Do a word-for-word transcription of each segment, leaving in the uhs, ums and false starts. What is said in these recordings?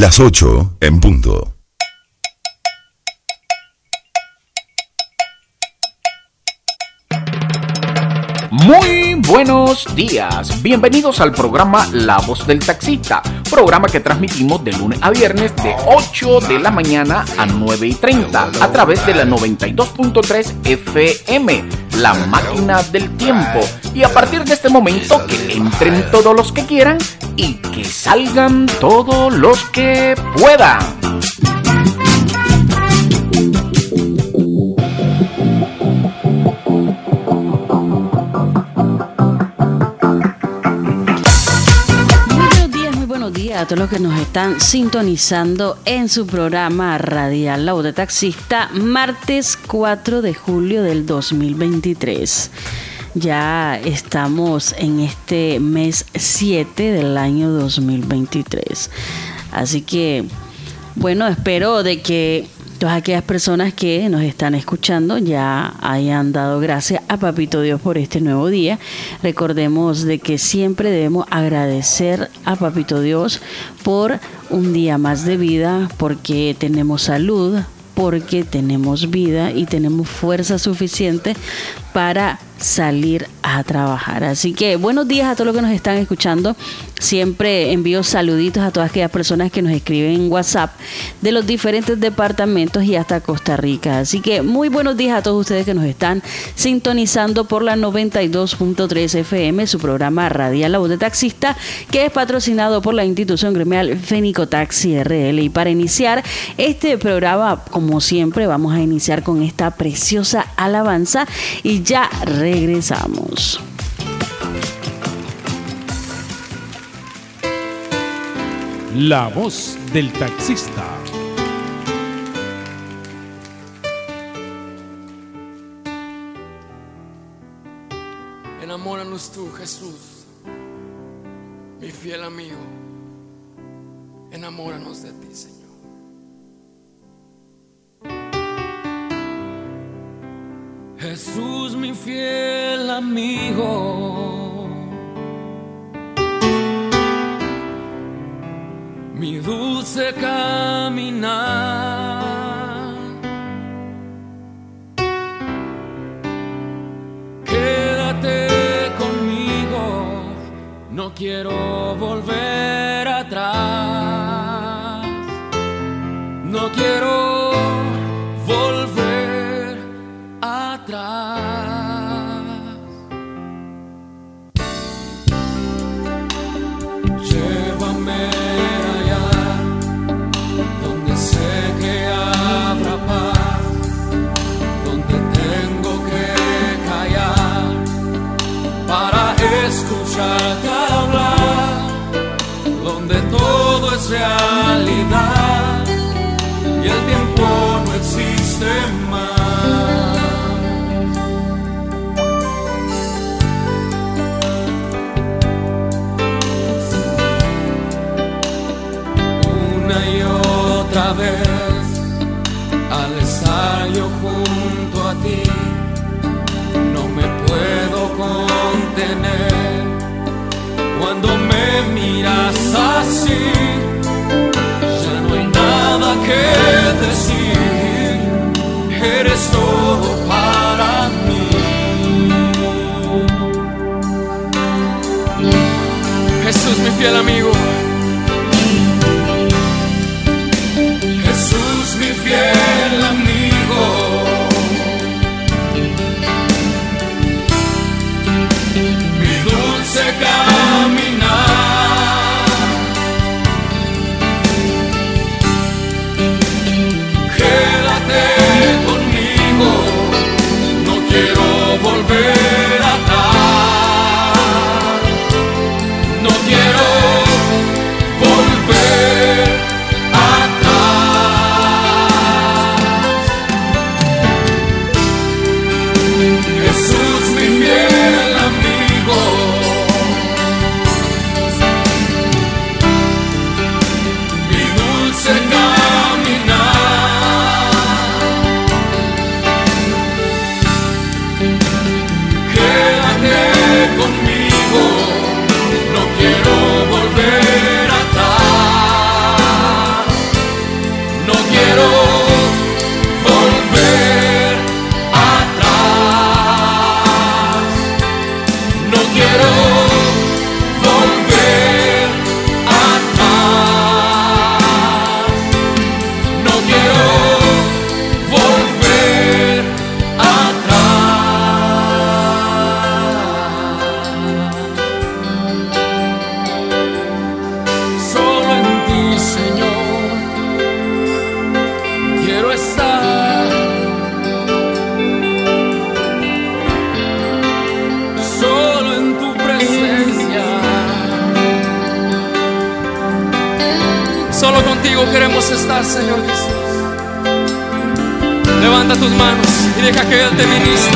Las ocho en punto. Muy buenos días, bienvenidos al programa La Voz del Taxista, programa que transmitimos de lunes a viernes de ocho de la mañana a nueve y treinta a través de la noventa y dos punto tres F M, La Máquina del Tiempo. Y a partir de este momento que entren todos los que quieran y que salgan todos los que puedan. A todos los que nos están sintonizando en su programa radial La Voz de Taxista, martes cuatro de julio del dos mil veintitrés. Ya estamos en este mes siete del año dos mil veintitrés. Así que, bueno, espero de que todas aquellas personas que nos están escuchando ya hayan dado gracias a Papito Dios por este nuevo día. Recordemos de que siempre debemos agradecer a Papito Dios por un día más de vida, porque tenemos salud, porque tenemos vida y tenemos fuerza suficiente para salir a trabajar. Así que buenos días a todos los que nos están escuchando. Siempre envío saluditos a todas aquellas personas que nos escriben en WhatsApp de los diferentes departamentos y hasta Costa Rica. Así que muy buenos días a todos ustedes que nos están sintonizando por la noventa y dos punto tres F M, su programa radial La Voz de Taxista, que es patrocinado por la institución gremial Fenicotaxi R L. Y para iniciar este programa, como siempre, vamos a iniciar con esta preciosa alabanza y ya regresamos. La Voz del Taxista. Enamóranos tú, Jesús, mi fiel amigo. Enamóranos de ti, Señor. Jesús, mi fiel amigo, mi dulce caminar, quédate conmigo, no quiero volver atrás, no quiero volver atrás. Llévame allá donde sé que habrá paz, donde tengo que callar para escucharte hablar, donde todo es realidad y el tiempo no existe más. Otra vez, al estar yo junto a ti, no me puedo contener. Cuando me miras así, ya no hay nada que decir. Eres todo para mí. Jesús, mi fiel amigo. Jesús, mi fiel amigo, mi dulce caminar, quédate conmigo, no quiero volver atrás, no quiero Solo contigo queremos estar, Señor Jesús. Levanta tus manos y deja que Él te ministre.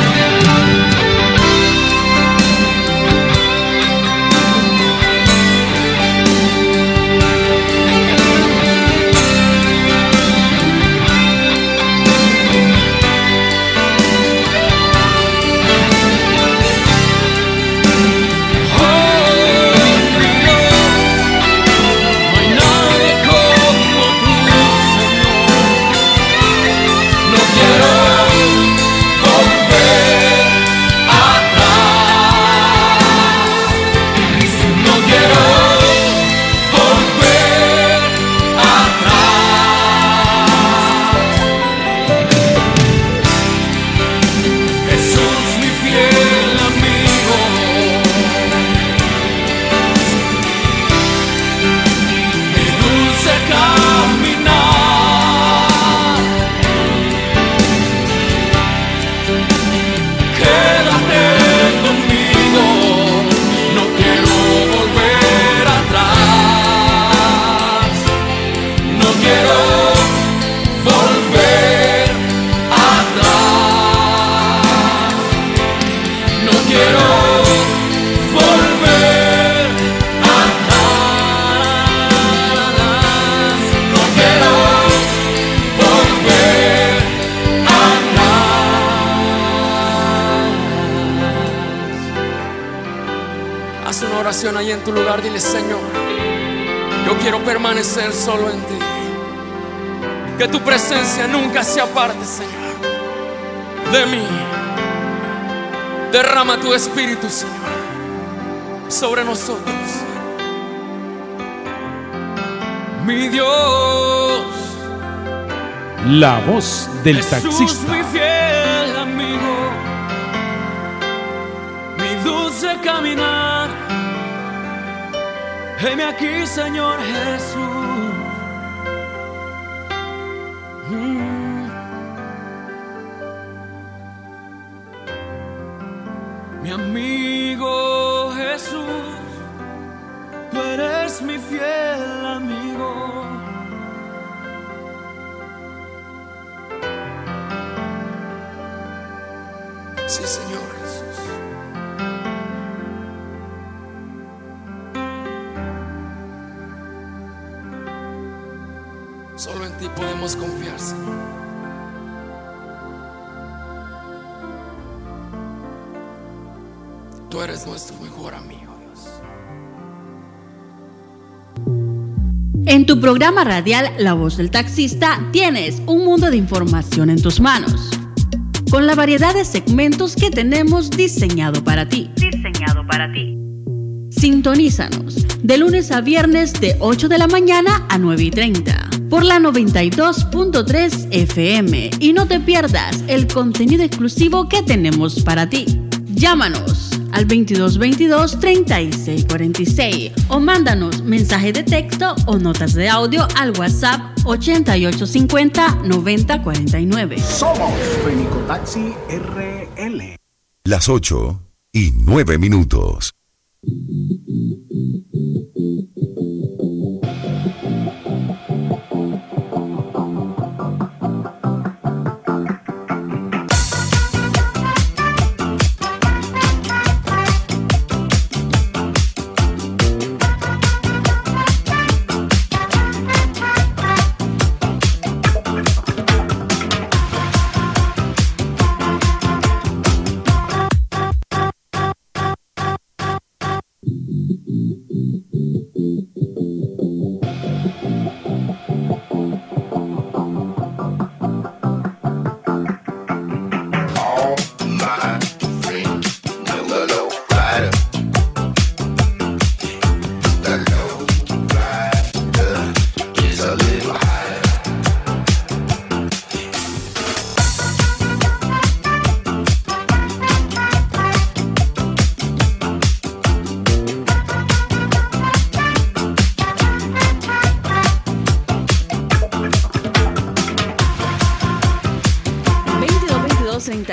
Ahí en tu lugar, dile: Señor, yo quiero permanecer solo en ti. Que tu presencia nunca se aparte, Señor, de mí. Derrama tu espíritu, Señor, sobre nosotros. Mi Dios, la voz del Jesús, taxista. mi fiel amigo, mi dulce caminar. Heme aquí, Señor Jesús. Mm. Mi amigo Jesús, tú eres mi fiel amigo. Sí, Señor Jesús. Solo en ti podemos confiar, Señor. Tú eres nuestro mejor amigo, Dios. En tu programa radial La Voz del Taxista tienes un mundo de información en tus manos, con la variedad de segmentos que tenemos diseñado para ti. Diseñado para ti. Sintonízanos de lunes a viernes de ocho de la mañana a nueve y treinta por la noventa y dos punto tres F M y no te pierdas el contenido exclusivo que tenemos para ti. Llámanos al veintidós veintidós treinta y seis cuarenta y seis o mándanos mensaje de texto o notas de audio al WhatsApp ochenta y ocho cincuenta noventa cuarenta y nueve. Somos Fenicotaxi R L. Las ocho y nueve minutos.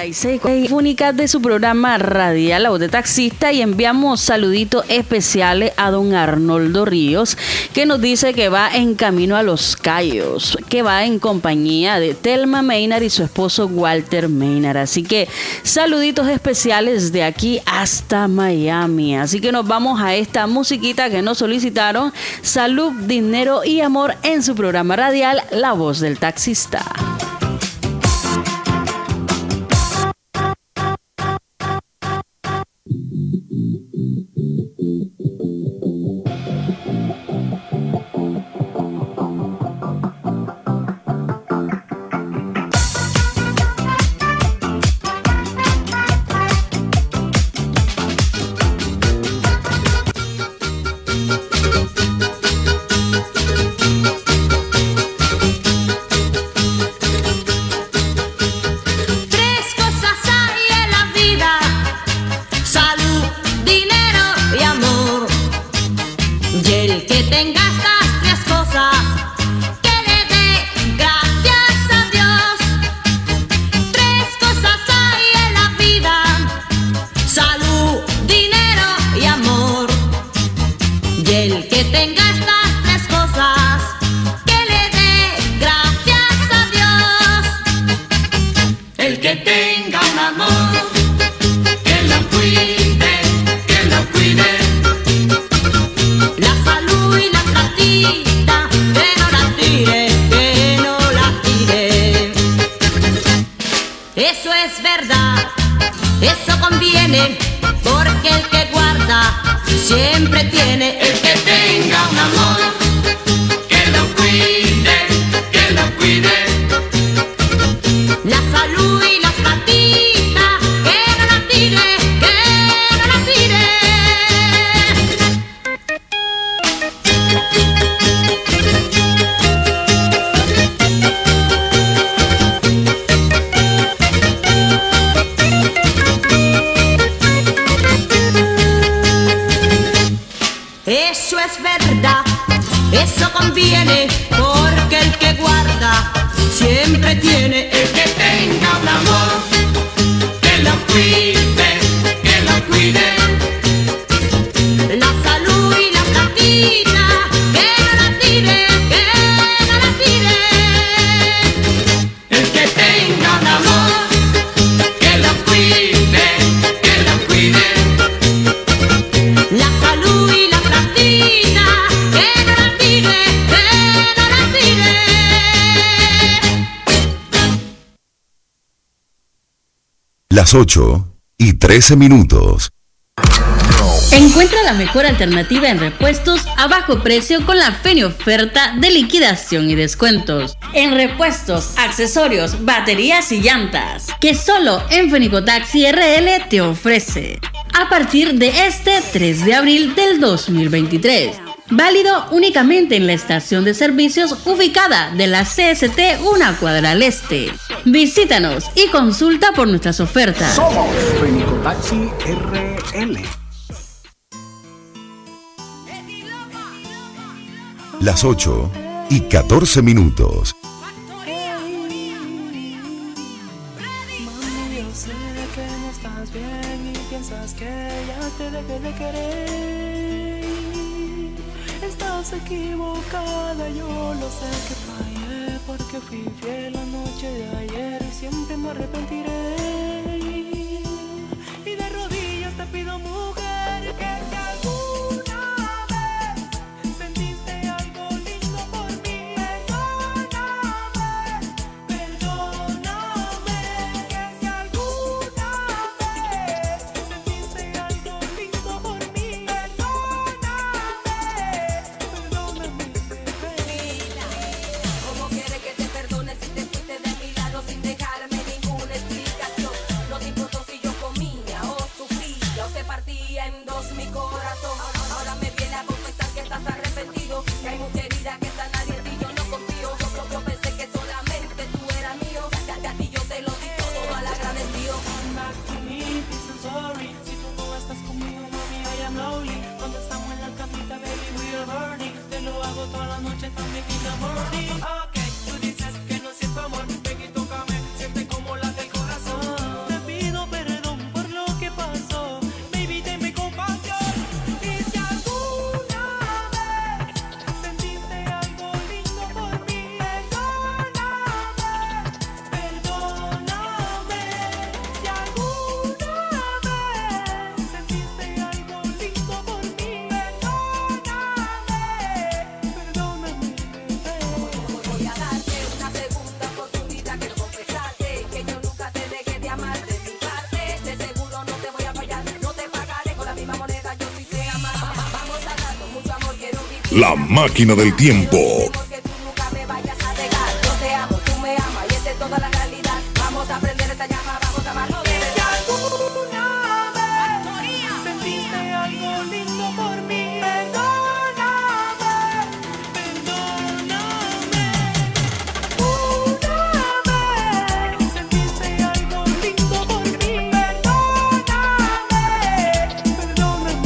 noventa y seis única de su programa radial La Voz de Taxista, y enviamos saluditos especiales a don Arnoldo Ríos, que nos dice que va en camino a Los Cayos, que va en compañía de Telma Maynard y su esposo Walter Maynard. Así que saluditos especiales de aquí hasta Miami. Así que nos vamos a esta musiquita que nos solicitaron: Salud, Dinero y Amor, en su programa radial La Voz del Taxista. Las ocho y trece minutos. Encuentra la mejor alternativa en repuestos a bajo precio con la Feni oferta de liquidación y descuentos. En repuestos, accesorios, baterías y llantas, que solo en Fenicotaxi R L te ofrece. A partir de este tres de abril del dos mil veintitrés. Válido únicamente en la estación de servicios ubicada de la C S T una cuadra al este. Visítanos y consulta por nuestras ofertas. Somos Fenicotaxi R L. Las ocho y catorce minutos. Mami, yo sé que no estás bien y piensas que ya te dejé de querer. Estás equivocada, yo lo sé que fallé, porque fui fiel la noche de ayer y siempre me arrepentiré. Y de rodillas te pido, mujer, que si alguna vez sentiste algo lindo por mí, perdóname, perdóname. Que si alguna vez sentiste algo lindo por mí, perdóname, perdóname, bebé. voy a darte una segunda oportunidad. Quiero confesarte que yo nunca te dejé de amar de mi parte. De seguro no te voy a fallar, no te pagaré con la misma moneda. Yo sí sé amar. Vamos a dar con mucho amor, quiero vivir. La máquina del tiempo. Porque tú nunca me vayas a dejar. Yo te amo, tú me amas y esa es toda la realidad. Vamos a prender esta llama, vamos a amarnos. Si alguna vez sentiste algo lindo por mí, perdóname, perdóname. Una vez sentiste algo lindo por mí, perdóname, perdóname.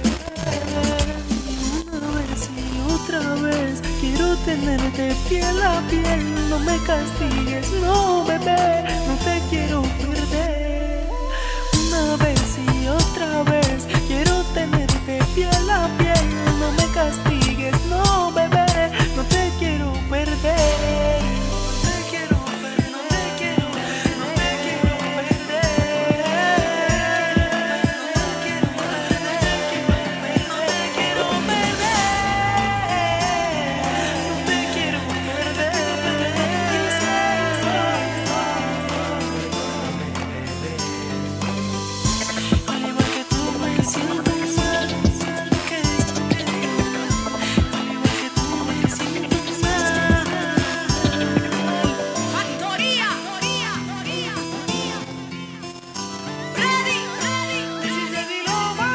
Una vez y otra vez quiero tenerte piel a piel. No me castigues, no bebé, no te quiero perder. Una vez y otra vez quiero tenerte piel a piel. No me castigues, no bebé, no te quiero perder. No te quiero perder, no te quiero, no te quiero perder. No te quiero perder, no te quiero perder. No te quiero perder. Al igual que tú me siento mal, que al igual que tú me siento mal. Factoría, ready, ready, Si ready lo va.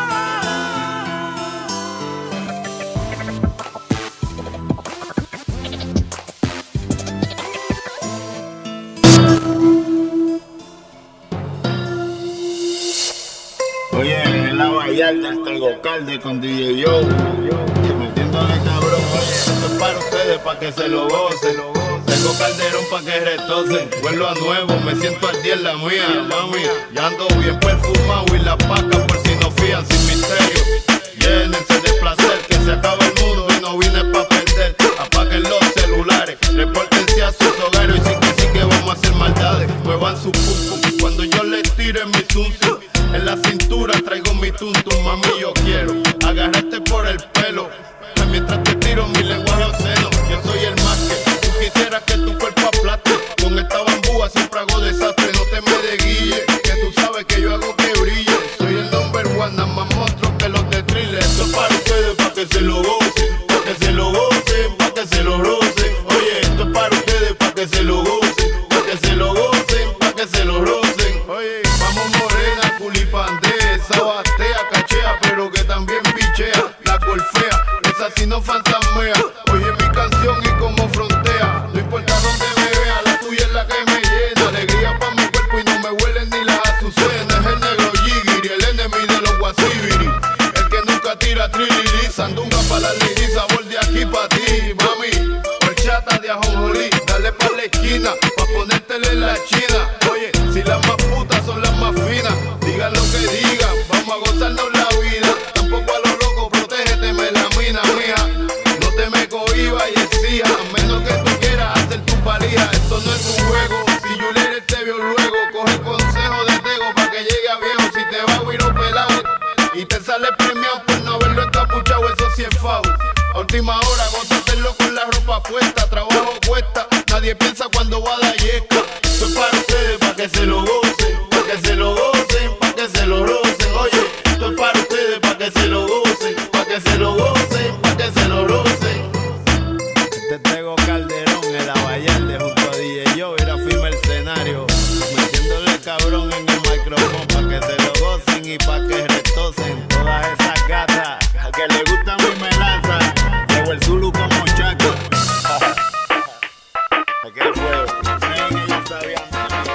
Oye, en la Vallarta tengo calde con D J Joe y metiéndole cabrón. Oye, esto es para ustedes, para que se lo gocen. Tengo calderón para que retocen. Vuelvo a nuevo, me siento al día en la mía, mami. Ya ando bien perfumado y la paca por si no fían sin misterio. Llénense de placer, que se acaba el mundo y no vine pa' perder. Apaguen los celulares, repórtense a sus hogares y sí que sí que vamos a hacer maldades. Muevan su pum pum cuando yo les tire mi zum zum. En la cintura traigo mi tuntum, mami, yo quiero agarrarte por el pelo mientras te tiro mi lenguaje obsceno. Yo soy el más que tú quisieras que tu cuerpo aplaste. Con esta bambúa siempre hago desastre, no te me desguille, que tú sabes que yo hago que brille. Soy el number one, nada más monstruo que los de thriller. Esto es para ustedes, para que se lo gocen, para que se lo gocen, para que se lo rocen. Oye, esto es para ustedes, para que se lo gocen, para que se lo gocen, para que se lo rocen. Oye, vamos morena, culipandea, esa batea, cachea, pero que también bichea. La golfea, esa sí no fantasmea. Oye mi canción y como frontea. No importa dónde me vea, la tuya es la que me llena. Alegría pa' mi cuerpo y no me huelen ni las azucenas. Es el negro Yigiri, el enemy de los guasibiri. El que nunca tira trilili. Sandunga pa' la liri, sabor de aquí pa' ti, mami. Horchata de ajonjolí, dale pa' la esquina, pa' ponértele en la china. Oye, si las más putas son las más finas, digan lo que digan, vamos a gozarnos la vida. Tampoco a lo loco, protégete, me la mina, mija. No te me cohibas y exija, a menos que tú quieras hacer tu valija. Esto no es un juego, si Juliet te vio luego, coge consejo de Tego pa' que llegue a viejo. Si te va a huir pelado y te sale premiado por no haberlo encapuchado, eso sí es foul. A última hora, gózatelo con la ropa puesta, trabajo cuesta, nadie piensa cuando va a dar yesca. Esto es para ustedes, para que se lo gocen, para que se lo gocen, para que se lo rocen. Oye, esto es para ustedes, para que se lo gocen, para que se lo gocen, para que se lo rocen. Te traigo Calderón en la Vallarde junto a D J Joe, era firme el escenario, metiéndole cabrón en el micrófono, para que se lo gocen y para que retocen todas esas gatas a que le gusta mi melaza. Llevo el Zulu como Chaco. Aquel fuego, miren, ellos sabían.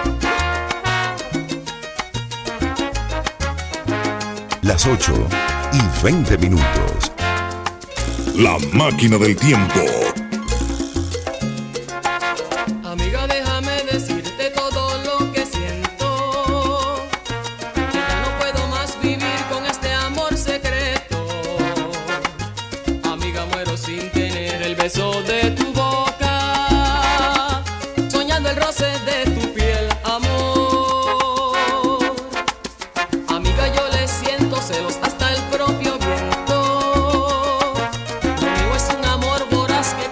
Las ocho y veinte minutos. La máquina del tiempo. Amiga, déjame decirte todo lo que siento, que ya no puedo más vivir con este amor secreto. Amiga, muero sin tener el beso de tu boca, soñando el roce de tu piel, amor. Amiga, yo le siento celos hasta el propio viento. Lo mío es un amor voraz que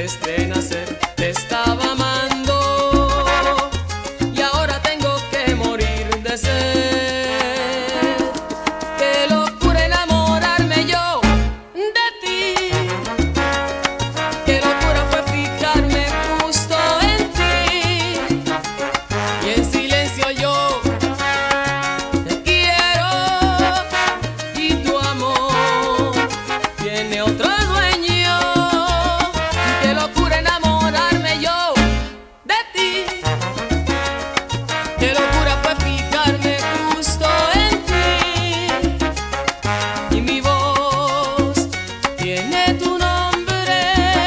antes de nacer te estaba amando y ahora tengo que morir de sed. Qué locura enamorarme yo de ti. Qué locura fue fijarme justo en ti y en silencio yo te quiero y tu amor tiene otro dueño. Qué locura enamorarme yo de ti. Qué locura fue fijarme justo en ti y mi voz tiene tu nombre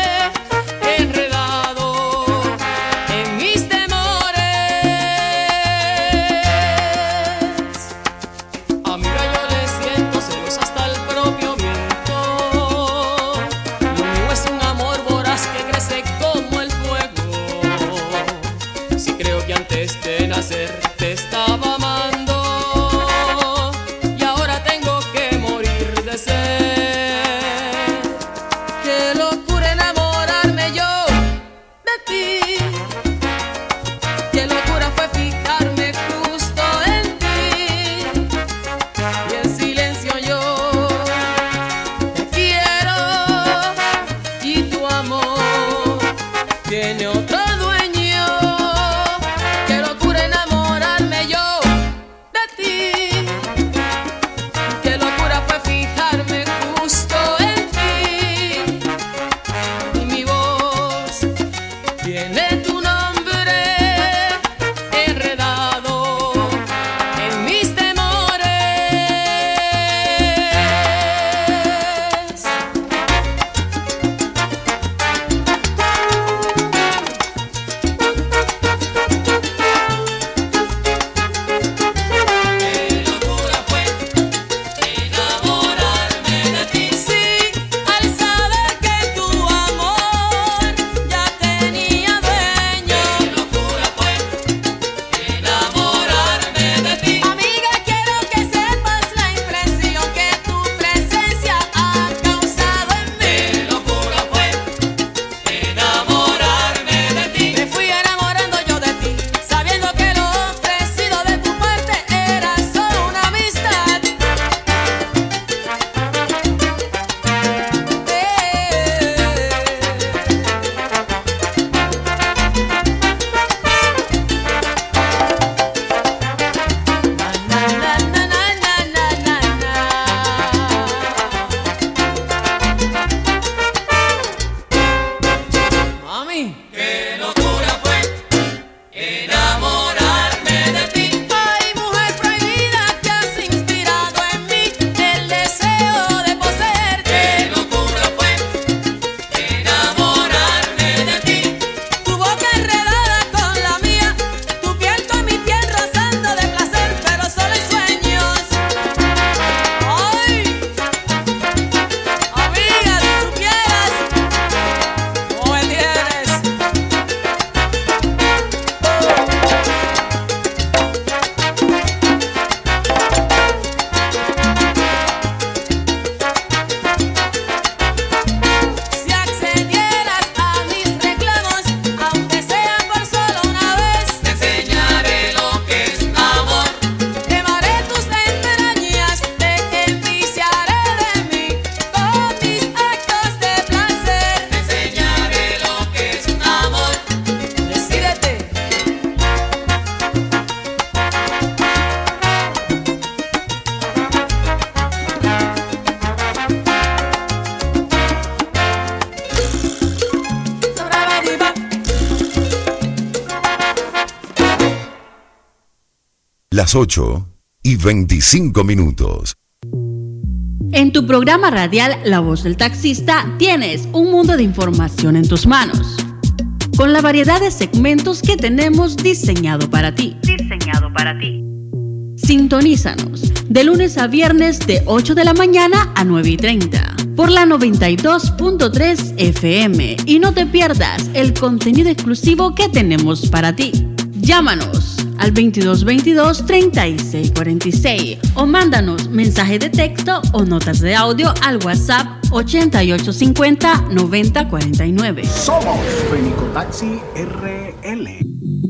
enredado en mis temores. Amiga, yo le siento celos hasta el propio viento. Lo mío es un amor voraz que crece como el fuego. Si creo que antes de nacer te estaba amando y ahora tengo que morir de sed. Qué locura enamorarme yo de ti. Qué locura fue fijarme justo en ti y en silencio yo te quiero y tu amor tiene otro dueño. Qué locura enamorarme yo de ti. Qué locura fue fijarme justo en ti y mi voz tiene tu nombre enredado en mis temores. Qué locura fue enamorarme de ti. Sí, al saber que tu amor ya tenía dueño. Qué locura fue enamorarme de ti. Amiga, quiero que sepas la impresión que tu presencia ha causado en mí. Qué locura fue enamorarme de ti. Me fui enamorando yo de ti, sabiendo que lo ofrecido de tu parte era solo una amistad. Na, na, na, na, na, na, na, na. Mami, qué locura fue enamorarme de ti. Ay, mujer prohibida, que has inspirado en mí el deseo de poseerte. Qué locura fue enamorarme de ti. Tu boca enredada con la mía, tu piel con mi piel rozando de placer, pero solo en sueños. Ay, amiga, si supieras cómo me tienes. Si accedieras a mis reclamos, aunque sean por solo una vez, te enseñaré lo que es amor. Quemaré tus entrañas, te enviciaré de mí con mis actos de placer. Te enseñaré lo que es amor. Decídete. Las ocho y veinticinco minutos. En tu programa radial La Voz del Taxista tienes un mundo de información en tus manos, con la variedad de segmentos que tenemos diseñado para ti. Diseñado para ti. Sintonízanos de lunes a viernes de ocho de la mañana a nueve y treinta por la noventa y dos punto tres F M y no te pierdas el contenido exclusivo que tenemos para ti. Llámanos al veintidós veintidós, treinta y seis cuarenta y seis o mándanos mensaje de texto o notas de audio al WhatsApp ochenta y ocho cincuenta, noventa cuarenta y nueve. Somos Fenicotaxi R L.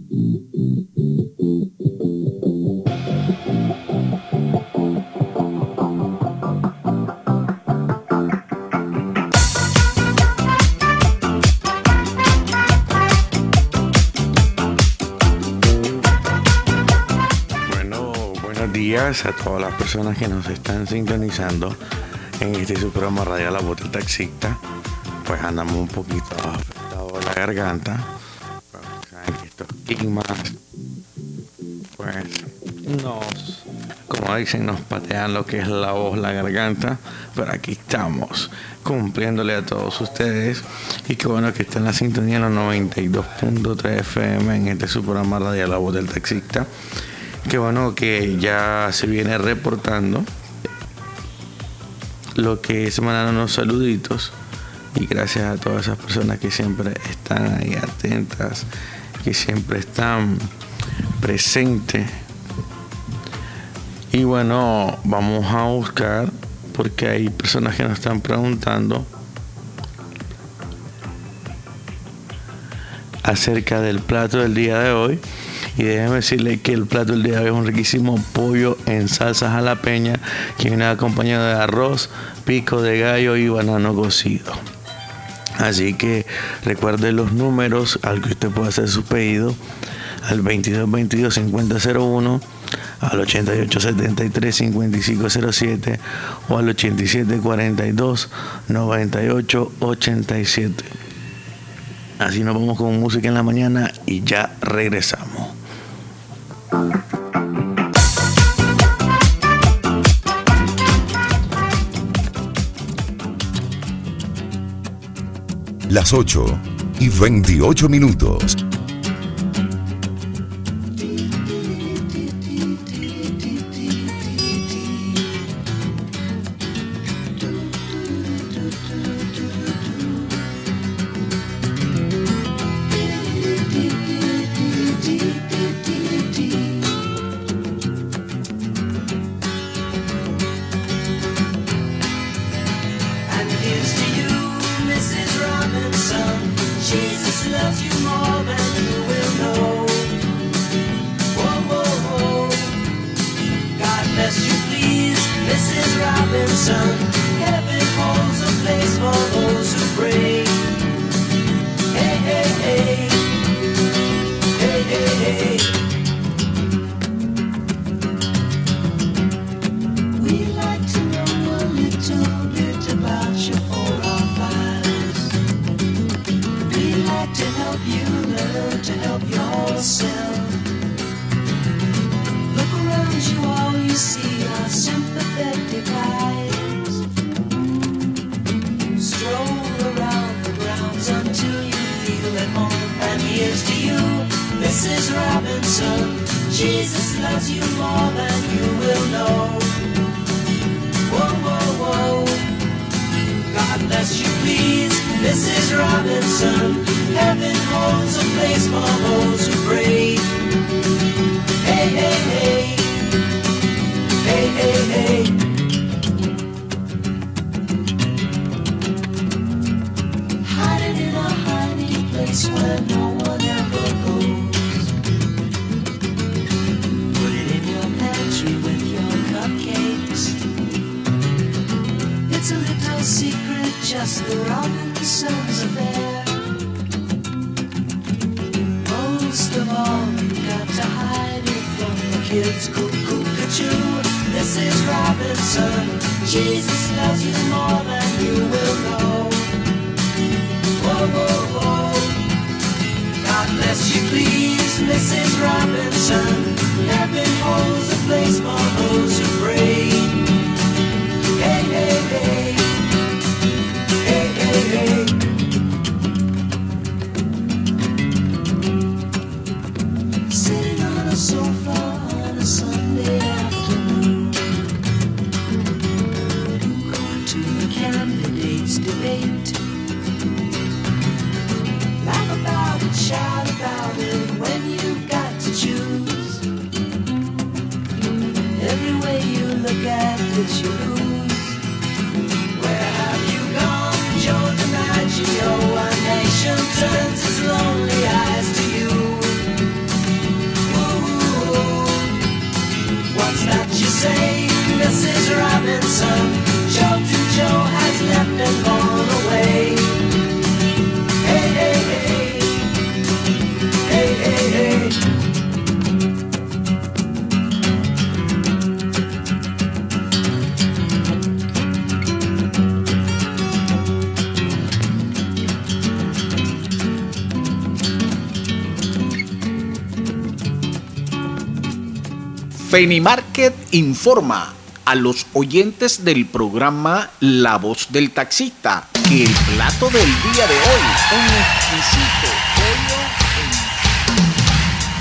A todas las personas que nos están sintonizando en este su programa radial La Voz del Taxista. Pues andamos un poquito afectados de la garganta, pues, saben que estos climas pues nos, como dicen, nos patean lo que es la voz, la garganta, pero aquí estamos cumpliéndole a todos ustedes. Y qué bueno que está en la sintonía en los noventa y dos punto tres F M en este su programa radial La Voz del Taxista. Qué bueno que ya se viene reportando lo que se mandaron unos saluditos, y gracias a todas esas personas que siempre están ahí atentas, que siempre están presentes. Y bueno, vamos a buscar, porque hay personas que nos están preguntando acerca del plato del día de hoy. Y déjeme decirle que el plato del día de hoy es un riquísimo pollo en salsa jalapeña que viene acompañado de arroz, pico de gallo y banano cocido. Así que recuerde los números al que usted puede hacer su pedido: al veintidós veintidós, cincuenta cero uno, al ochenta y ocho setenta y tres, cincuenta y cinco cero siete o al ochenta y siete cuarenta y dos, noventa y ocho ochenta y siete. Así nos vamos con música en la mañana y ya regresamos. Las ocho y veintiocho minutos. Can Fenimarket informa a los oyentes del programa La Voz del Taxista que el plato del día de hoy, un exquisito pollo en...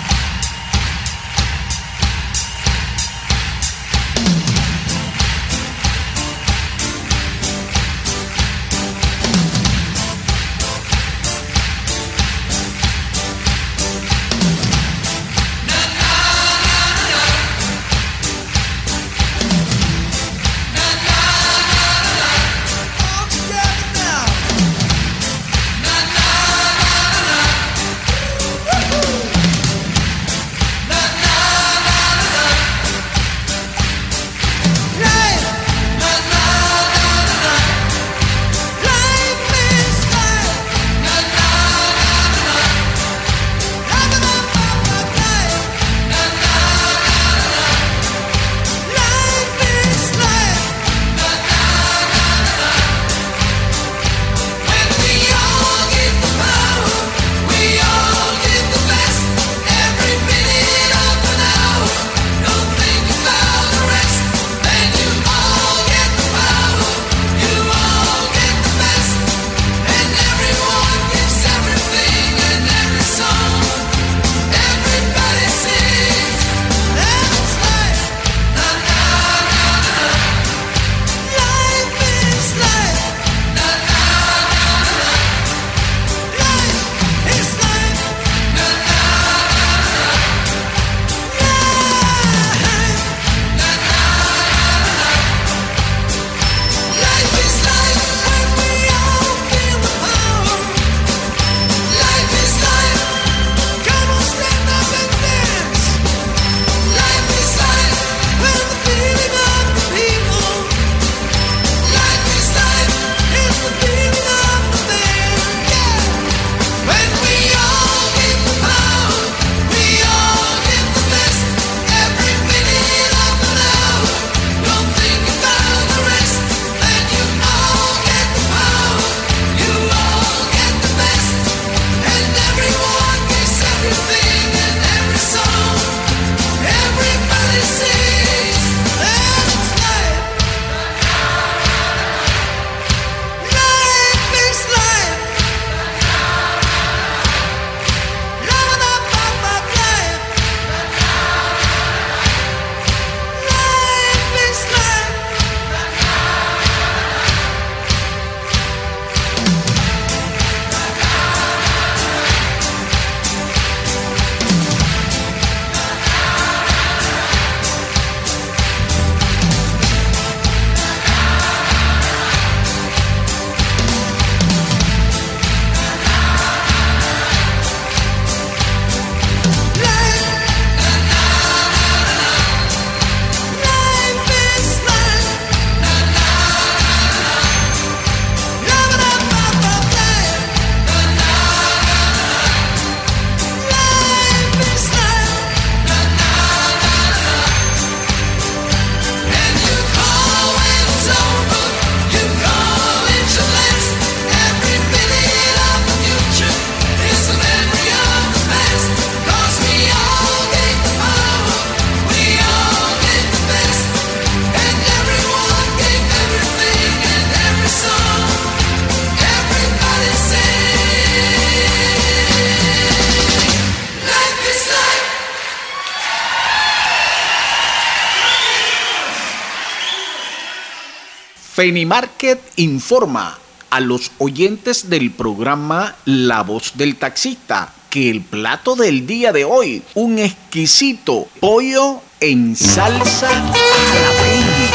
Fenimarket informa a los oyentes del programa La Voz del Taxista que el plato del día de hoy, un exquisito pollo en salsa jalapeño.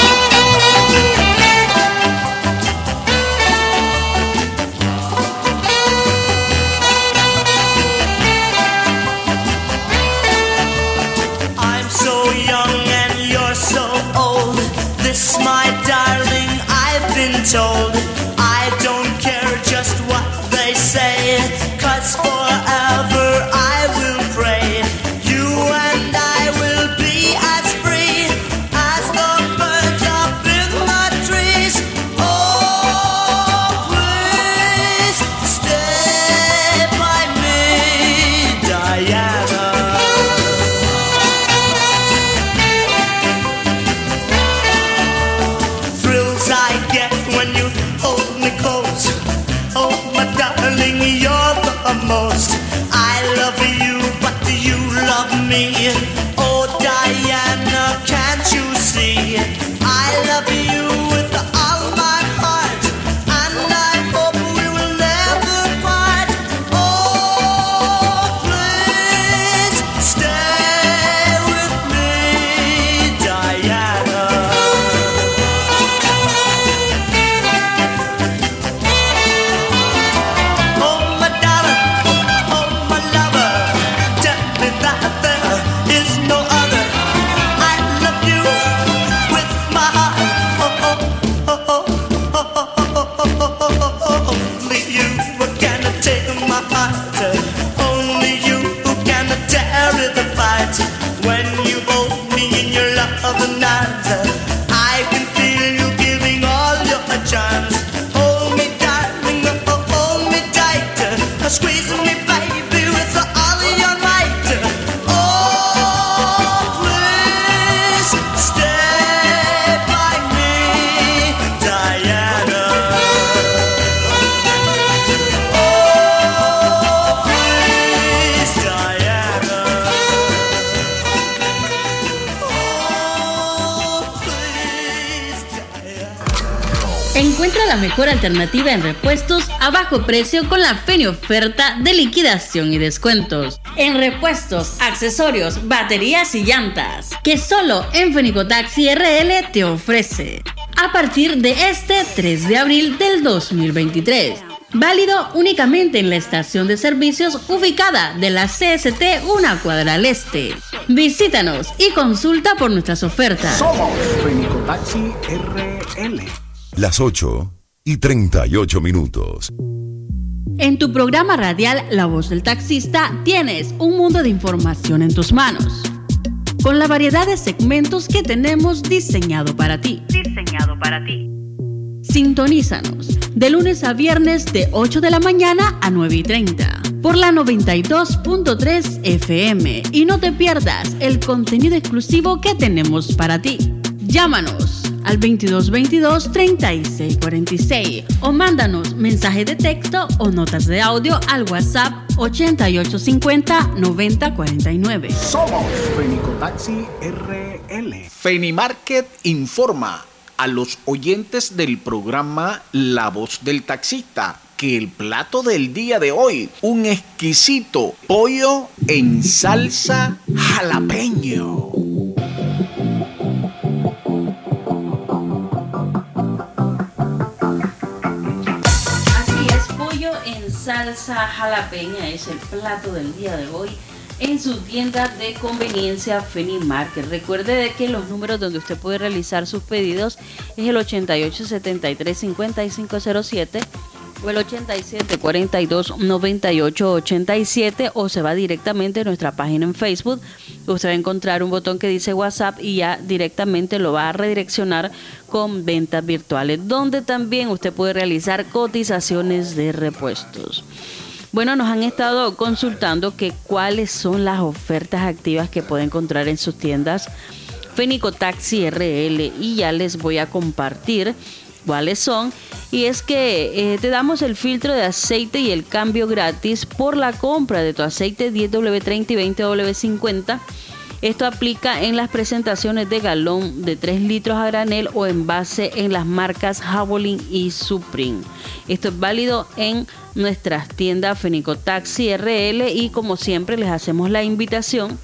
I'm so young and you're so old. This, my darling, I've been told. I don't care just what they say, 'cause forever I will pray. You and I will be as free as the most. I love you, but do you love me? Oh Diana, can't you see? I love you with all my heart, and I hope we will never part. Oh, please stay with me, Diana. Oh, my darling, oh, my lover, tell me that there is no other. I love you with my heart. Oh, oh, oh, oh, oh, oh, oh, oh, oh. Only you can take my heart. Only you can tear it apart. When you hold me in your loving arms, I can feel you giving all your charms. Hold me, darling, oh, hold me tight. Squeeze me, baby, with all your might. Oh, please stay by me, Diana. Oh, please, Diana. Oh, please, Diana. Encuentra la mejor alternativa en repuestos a bajo precio con la Feni oferta de liquidación y descuentos. En repuestos, accesorios, baterías y llantas, que solo en Fenicotaxi R L te ofrece. A partir de este tres de abril del dos mil veintitrés. Válido únicamente en la estación de servicios ubicada de la C S T una cuadra al este. Visítanos y consulta por nuestras ofertas. Somos Fenicotaxi R L. Las ocho y treinta y ocho minutos. En tu programa radial La Voz del Taxista tienes un mundo de información en tus manos, con la variedad de segmentos que tenemos diseñado para ti. Diseñado para ti. Sintonízanos de lunes a viernes de ocho de la mañana a nueve y treinta por la noventa y dos punto tres F M y no te pierdas el contenido exclusivo que tenemos para ti. Llámanos al veintidós veintidós treinta y seis cuarenta y seis o mándanos mensaje de texto o notas de audio al WhatsApp ochenta y ocho cincuenta noventa cuarenta y nueve. Somos Fenicotaxi R L. Fenimarket informa a los oyentes del programa La Voz del Taxista que el plato del día de hoy, un exquisito pollo en salsa jalapeño. Salsa jalapeña es el plato del día de hoy en su tienda de conveniencia Fenimarket. Recuerde de que los números donde usted puede realizar sus pedidos es el ochenta y ocho setenta y tres cincuenta y cinco cero siete o el ochenta y siete cuarenta y dos noventa y ocho ochenta y siete, o se va directamente a nuestra página en Facebook. Usted va a encontrar un botón que dice WhatsApp y ya directamente lo va a redireccionar con ventas virtuales, donde también usted puede realizar cotizaciones de repuestos. Bueno, nos han estado consultando que cuáles son las ofertas activas que puede encontrar en sus tiendas Fenicotaxi R L, y ya les voy a compartir cuáles son. Y es que eh, te damos el filtro de aceite y el cambio gratis por la compra de tu aceite diez doble treinta y veinte doble cincuenta. Esto aplica en las presentaciones de galón de tres litros a granel o envase en las marcas Javelin y Supreme. Esto es válido en nuestras tiendas Fenicotaxi R L, y como siempre les hacemos la invitación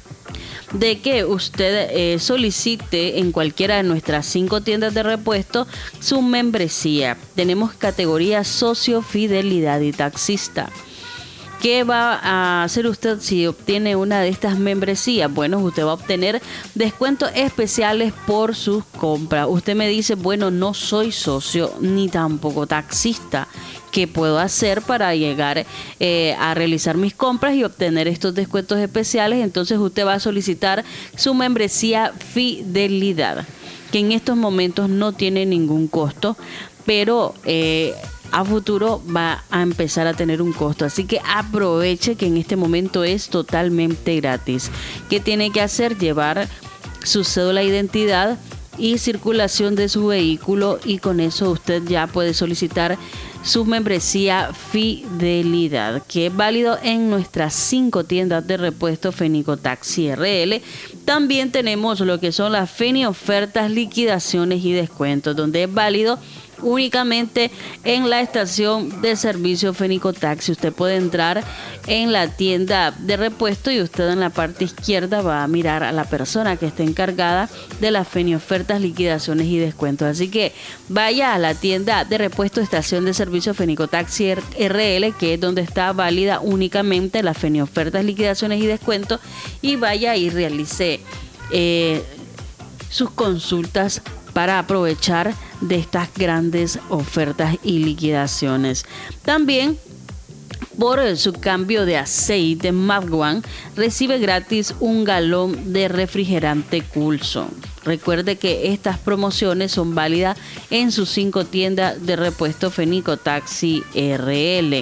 de que usted eh, solicite en cualquiera de nuestras cinco tiendas de repuesto su membresía. Tenemos categorías socio, fidelidad y taxista. ¿Qué va a hacer usted si obtiene una de estas membresías? Bueno, usted va a obtener descuentos especiales por sus compras. Usted me dice, bueno, no soy socio ni tampoco taxista. ¿Qué puedo hacer para llegar eh, a realizar mis compras y obtener estos descuentos especiales? Entonces usted va a solicitar su membresía Fidelidad, que en estos momentos no tiene ningún costo, pero eh, a futuro va a empezar a tener un costo. Así que aproveche que en este momento es totalmente gratis. ¿Qué tiene que hacer? Llevar su cédula de identidad y circulación de su vehículo, y con eso usted ya puede solicitar su membresía Fidelidad, que es válido en nuestras cinco tiendas de repuesto Fenico Taxi R L. También tenemos lo que son las Feni ofertas, liquidaciones y descuentos, donde es válido únicamente en la estación de servicio Fenico Taxi. Usted puede entrar en la tienda de repuesto y usted en la parte izquierda va a mirar a la persona que esté encargada de las Feni ofertas, liquidaciones y descuentos. Así que vaya a la tienda de repuesto estación de servicio Fenico Taxi R L, que es donde está válida únicamente las Feni ofertas, liquidaciones y descuentos, y vaya y realice eh, sus consultas para aprovechar de estas grandes ofertas y liquidaciones. También, por su cambio de aceite, Mapone recibe gratis un galón de refrigerante Coulson. Recuerde que estas promociones son válidas en sus cinco tiendas de repuesto Fenico Taxi R L.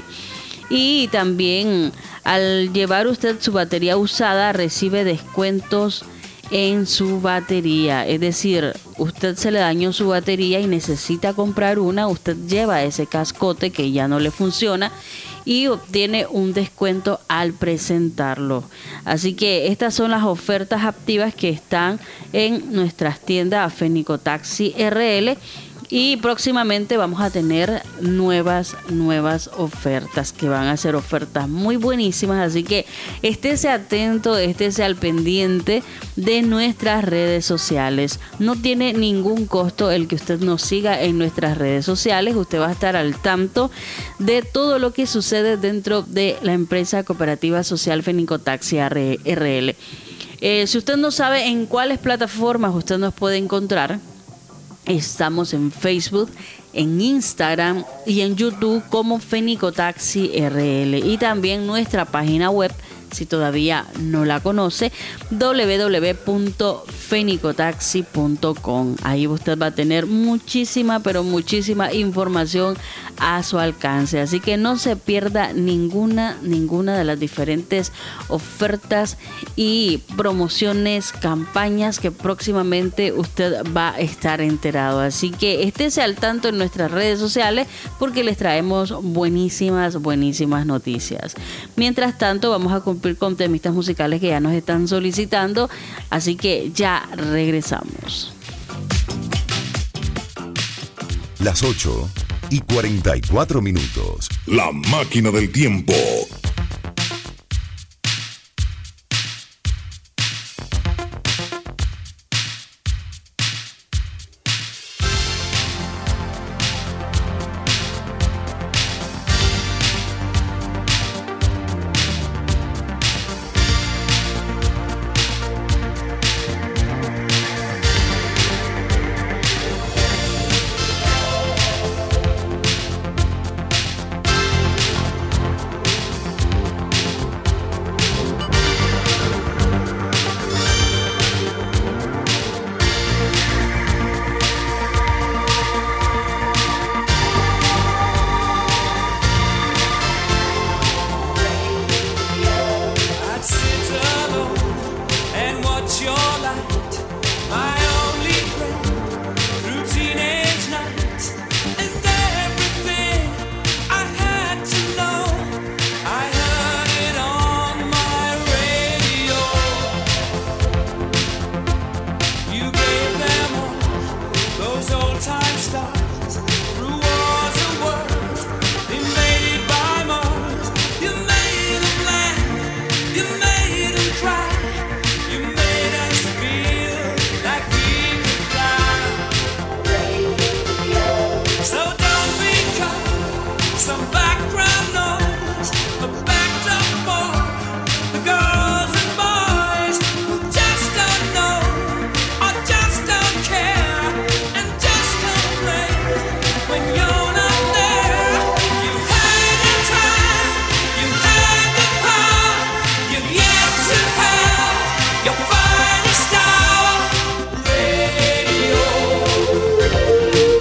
Y también, al llevar usted su batería usada, recibe descuentos en su batería. Es decir, usted se le dañó su batería y necesita comprar una, usted lleva ese cascote que ya no le funciona y obtiene un descuento al presentarlo. Así que estas son las ofertas activas que están en nuestras tiendas Fenico Taxi R L. Y próximamente vamos a tener nuevas, nuevas ofertas que van a ser ofertas muy buenísimas. Así que estése atento, estése al pendiente de nuestras redes sociales. No tiene ningún costo el que usted nos siga en nuestras redes sociales. Usted va a estar al tanto de todo lo que sucede dentro de la empresa cooperativa social Fenico Taxi R L. Eh, si usted no sabe en cuáles plataformas usted nos puede encontrar, estamos en Facebook, en Instagram y en YouTube como Fenico Taxi R L, y también nuestra página web, si todavía no la conoce, doble u doble u doble u punto fenicotaxi punto com. Ahí usted va a tener muchísima, pero muchísima información a su alcance. Así que no se pierda ninguna, ninguna de las diferentes ofertas y promociones, campañas que próximamente usted va a estar enterado. Así que estése al tanto en nuestras redes sociales porque les traemos buenísimas, buenísimas noticias. Mientras tanto, vamos a cumplir con temistas musicales que ya nos están solicitando. Así que ya regresamos. Las ocho y cuarenta y cuatro minutos. La máquina del tiempo.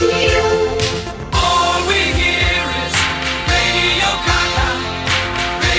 Radio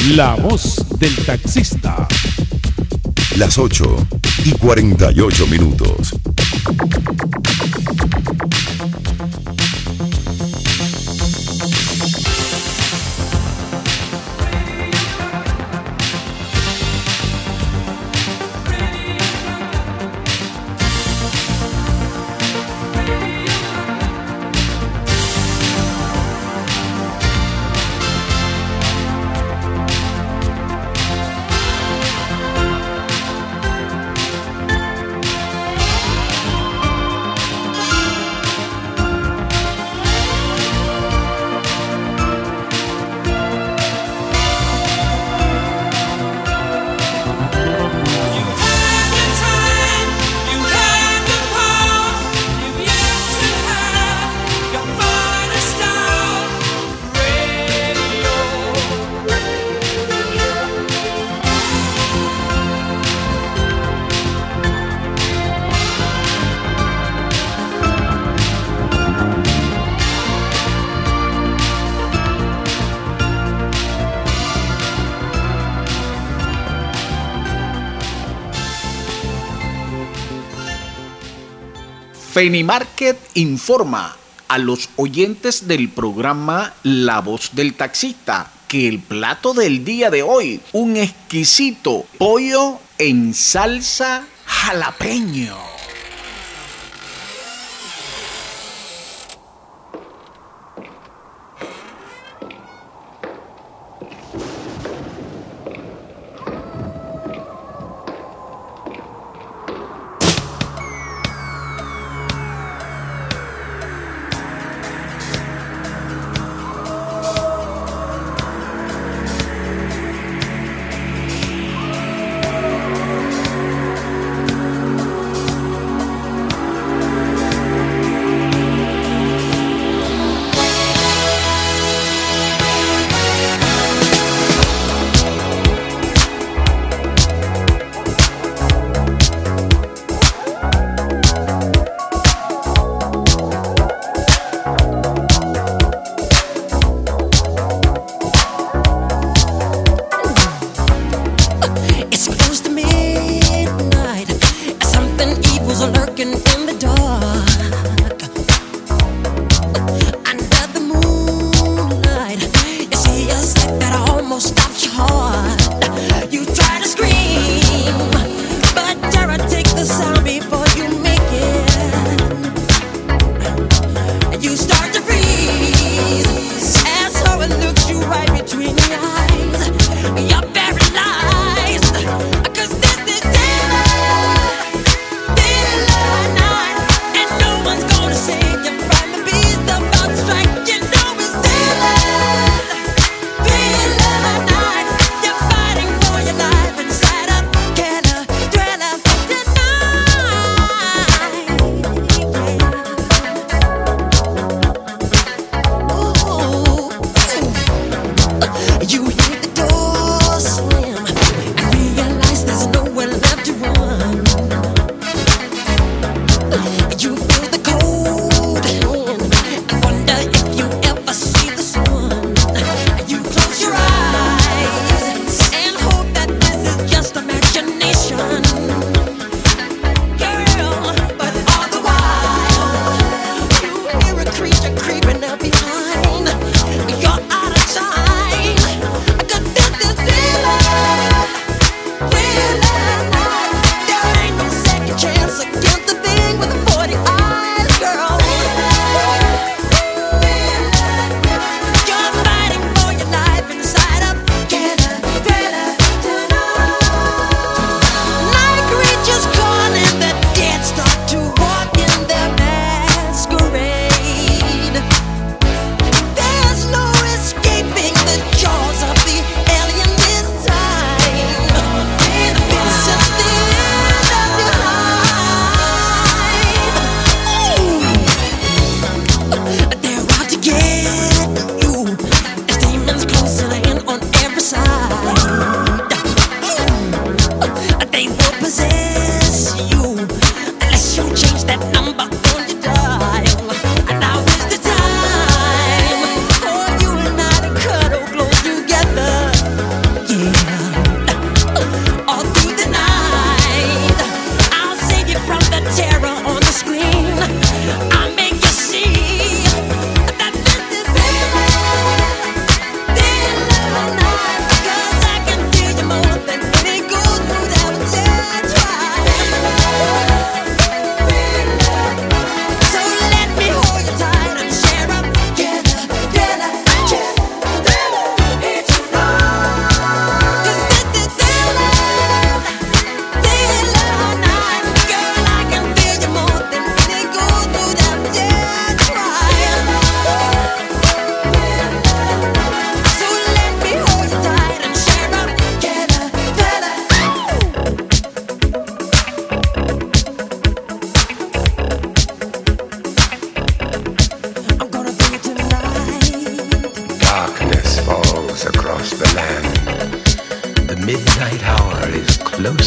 La voz del taxista. Las ocho y cuarenta y ocho minutos. Fenimarket informa a los oyentes del programa La Voz del Taxista que el plato del día de hoy, un exquisito pollo en salsa jalapeño.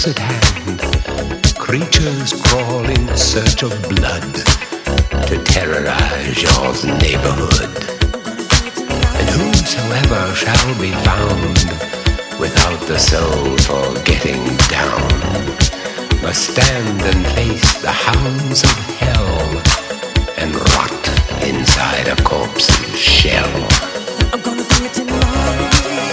at hand. Creatures crawl in search of blood to terrorize your neighborhood. And whosoever shall be found without the soul for getting down must stand and face the hounds of hell and rot inside a corpse's shell. I'm gonna do it tonight.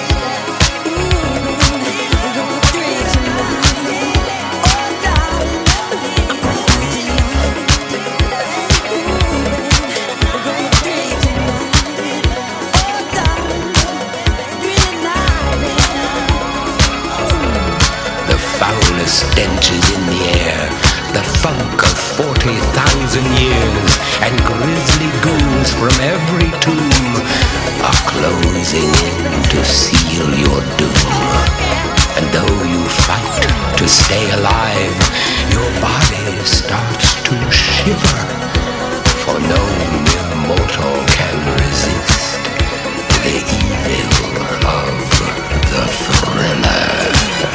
Stenches in the air, the funk of forty thousand years, and grisly ghouls from every tomb are closing in to seal your doom. And though you fight to stay alive, your body starts to shiver, for no mere mortal can resist the evil of the thriller.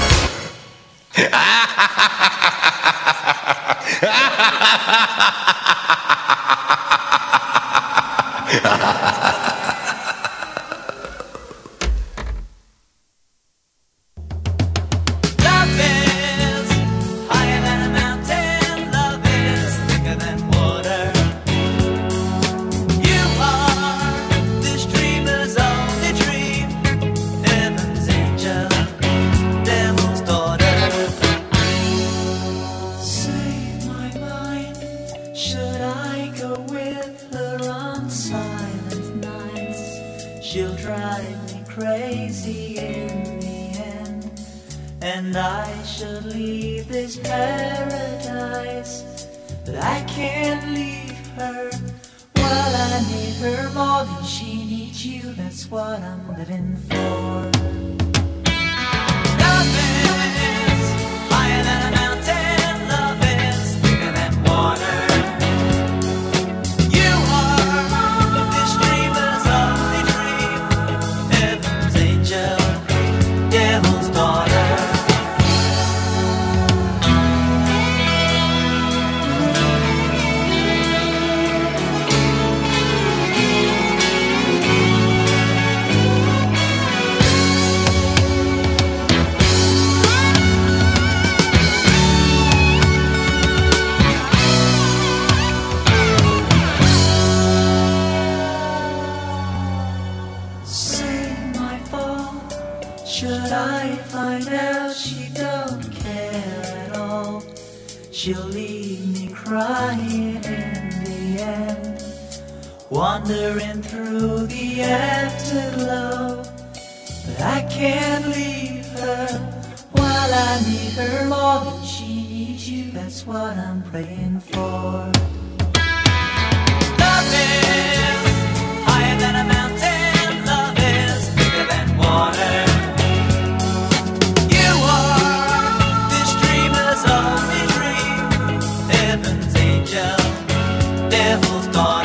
Wandering through the afterglow, but I can't leave her while I need her more than she needs you. That's what I'm praying for. Love is higher than a mountain. Love is bigger than water. You are this dreamer's only dream, heaven's angel, devil's daughter.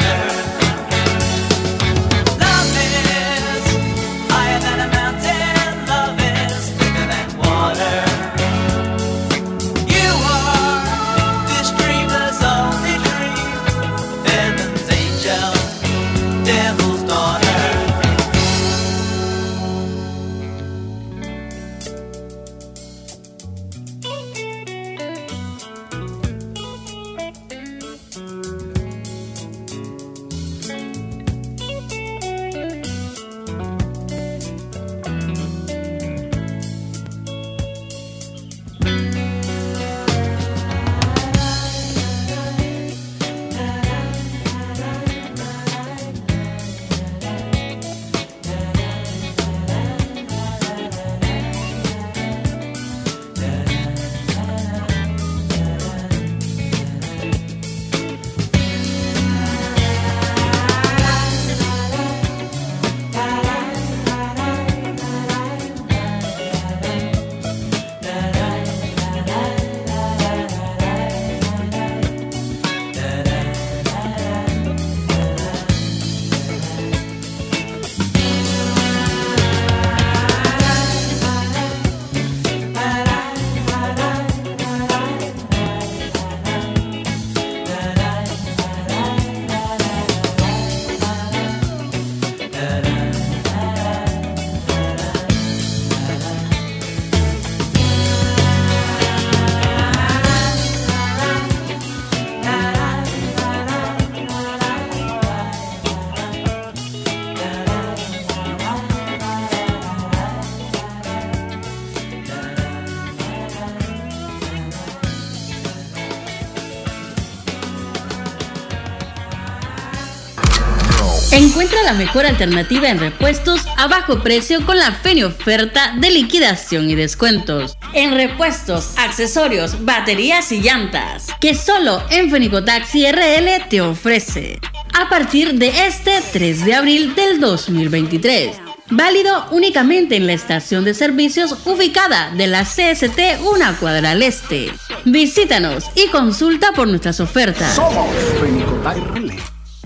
Encuentra la mejor alternativa en repuestos a bajo precio con la Feni oferta de liquidación y descuentos. En repuestos, accesorios, baterías y llantas, que solo en Fenicotaxi R L te ofrece. A partir de este tres de abril del dos mil veintitrés. Válido únicamente en la estación de servicios ubicada de la C S T una cuadra al este. Visítanos y consulta por nuestras ofertas. Somos Fenicotaxi R L.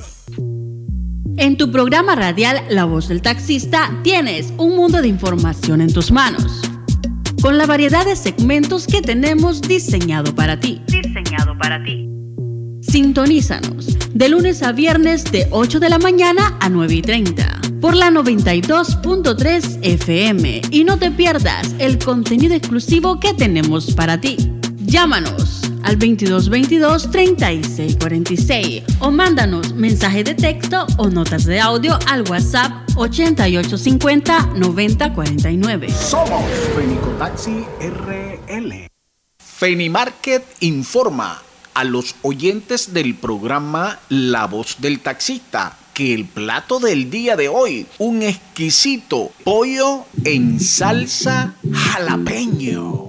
En tu programa radial La Voz del Taxista tienes un mundo de información en tus manos, con la variedad de segmentos que tenemos diseñado para ti. Diseñado para ti. Sintonízanos de lunes a viernes de ocho de la mañana a nueve y treinta por la noventa y dos punto tres F M y no te pierdas el contenido exclusivo que tenemos para ti. Llámanos al veintidós veintidós treinta y seis cuarenta y seis o mándanos mensajes de texto o notas de audio al WhatsApp ochenta y ocho cincuenta noventa cuarenta y nueve. Somos Fenicotaxi R L. Fenimarket informa a los oyentes del programa La Voz del Taxista que el plato del día de hoy, un exquisito pollo en salsa jalapeño.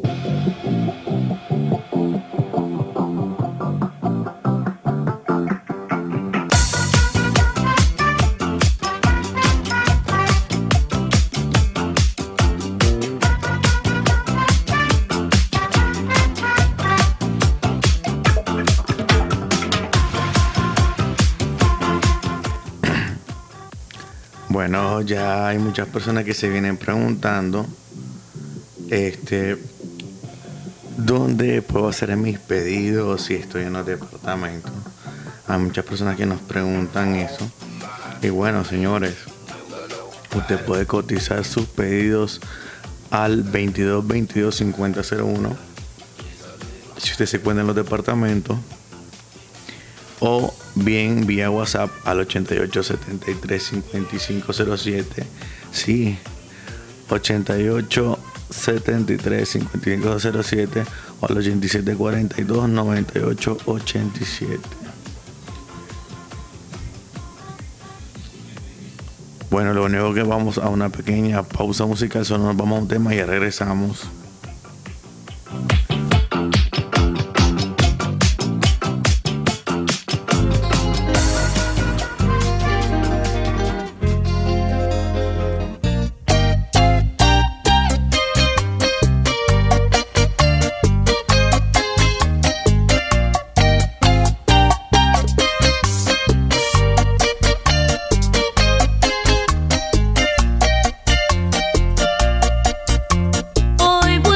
Bueno, ya hay muchas personas que se vienen preguntando este, ¿dónde puedo hacer mis pedidos si estoy en los departamentos? Hay muchas personas que nos preguntan eso. Y bueno, señores, usted puede cotizar sus pedidos al veintidós veintidós cincuenta cero uno si usted se encuentra en los departamentos, o bien vía WhatsApp al ochenta y ocho setenta y tres cincuenta y cinco cero siete. Sí, ochenta y ocho setenta y tres cincuenta y cinco cero siete o al ochenta y siete cuarenta y dos noventa y ocho ochenta y siete. Bueno, lo único que vamos a una pequeña pausa musical, solo nos vamos a un tema y ya regresamos. Hoy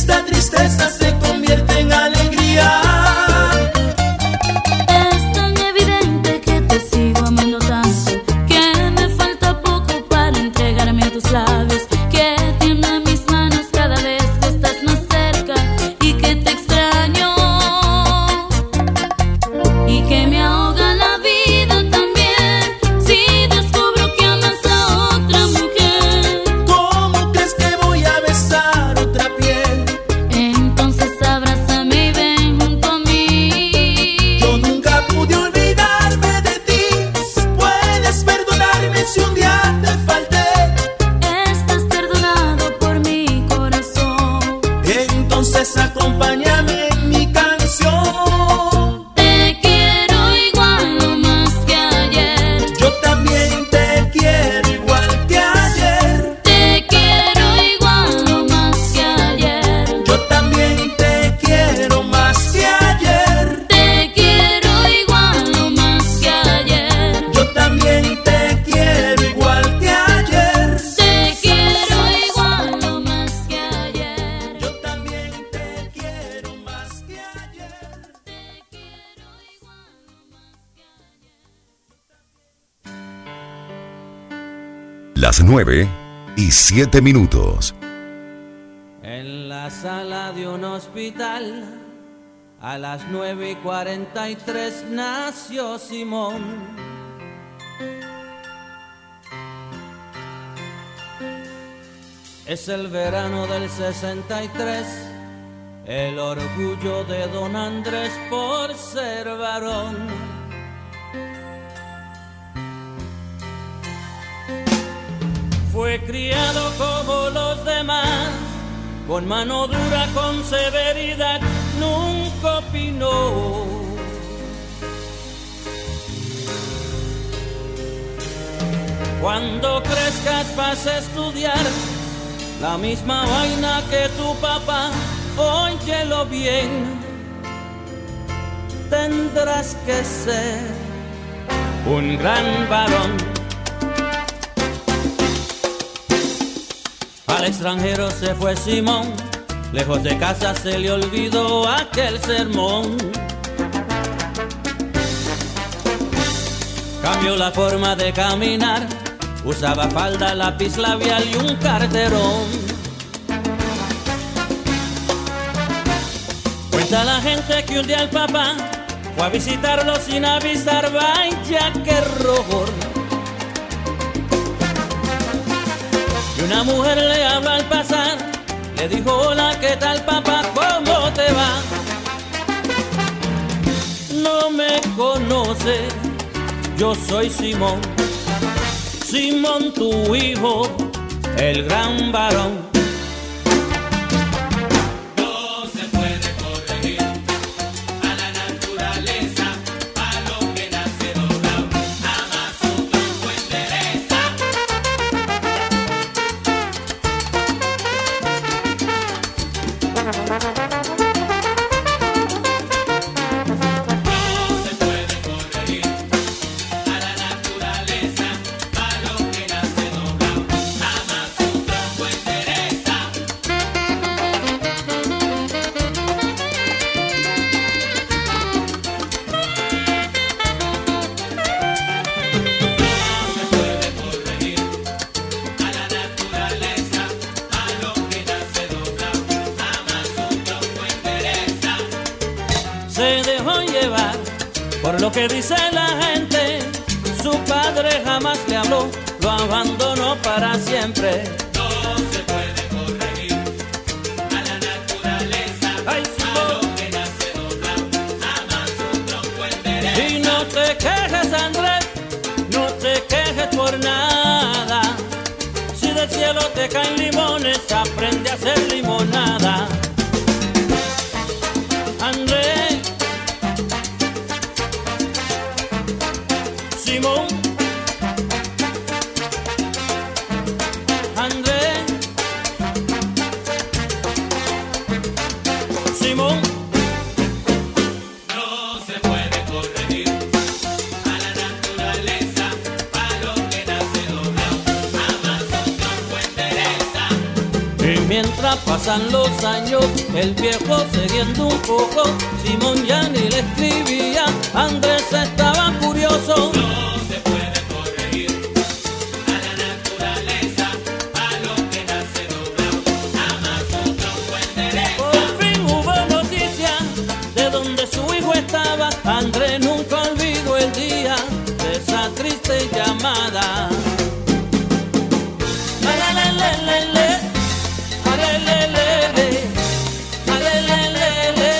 esta tristeza se convierte en alegría. Es tan evidente que te sigo amando tanto, que me falta poco para entregarme a tus labios, que tiemblan mis manos cada vez que estás más cerca y que te extraño, y que me ahoga la vida también si descubro que amas a otra mujer. ¿Cómo crees que voy a besar otra piel? Entonces abrázame y ven junto a mí. Yo nunca pude olvidarme de ti. Puedes perdonarme si un día te falté. Estás perdonado por mi corazón. Entonces acompáñame en mi canción. Te quiero igual o más que ayer. Yo también te quiero igual que ayer. Te quiero igual o más que ayer. Yo también te quiero más que ayer. Te quiero igual o más que ayer. Yo también te quiero igual que ayer. Te quiero igual o más que ayer. Yo también te quiero más que ayer. Las nueve y siete minutos. En la sala de un hospital, a las nueve y cuarenta y tres nació Simón. Es el verano del sesenta y tres, el orgullo de don Andrés por ser varón. Fue criado como los demás, con mano dura, con severidad, nunca opinó. Cuando crezcas vas a estudiar la misma vaina que tu papá, óyelo bien, tendrás que ser un gran varón. Al extranjero se fue Simón, lejos de casa se le olvidó aquel sermón. Cambió la forma de caminar, usaba falda, lápiz labial y un carterón. Cuenta la gente que un día el papá fue a visitarlo sin avisar, vaya que error. Y una mujer le habló al pasar, le dijo: hola, ¿qué tal papá? ¿Cómo te va? No me conoce, yo soy Simón, Simón tu hijo, el gran varón. Por lo que dice la gente, su padre jamás le habló, lo abandonó para siempre. No se puede corregir a la naturaleza, Ay, a lo que nace doblado, jamás un tronco endereza. Y no te quejes, Andrés, no te quejes por nada. Si del cielo te caen limones, aprende a hacer limonada. Andrés, Simón, Andrés, Simón. No se puede corregir a la naturaleza, a lo que nace doblado, jamás un tronco endereza. Y mientras pasa pasan los años, el viejo siguiendo un poco, Simón ya ni le escribía, Andrés estaba curioso. No se puede corregir a la naturaleza, a lo que nace doblado, jamás un tronco endereza. Por fin hubo noticia de donde su hijo estaba, Andrés nunca olvidó el día de esa triste llamada. Alelelele, alelelele, alelelele,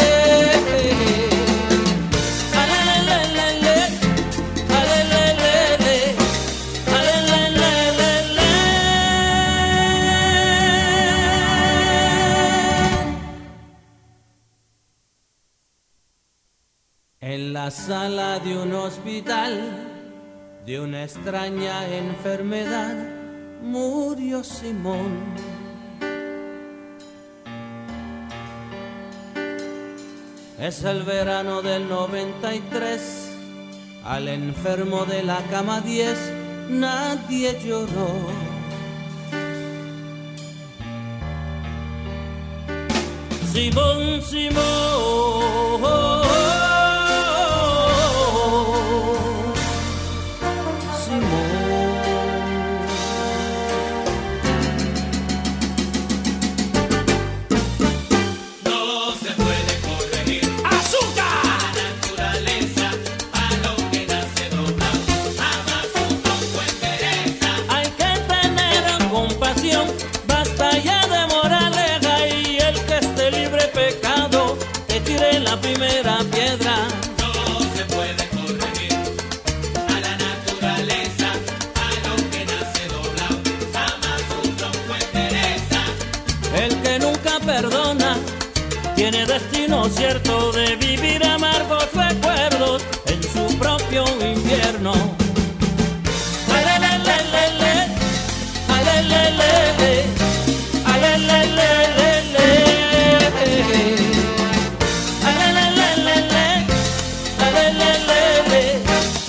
alelelele, alelelele, alelelele. En la sala de un hospital de una extraña enfermedad murió Simón. Es el verano del noventa y tres, al enfermo de la cama diez nadie lloró. Simón, Simón, No se puede corregir ¡azúcar! A la naturaleza, a lo que nace doblado, jamás un tronco endereza. Hay que tener compasión, basta ya de moraleja, y el que esté libre de pecado, que tire la primera piedra. No se puede corregir a la naturaleza, a lo que nace doblado, jamás un tronco endereza. El que nunca perdona tiene destino cierto de vivir amargos recuerdos en su propio infierno. Alelelele, alelelele, alelelele, alelelele, alelelele.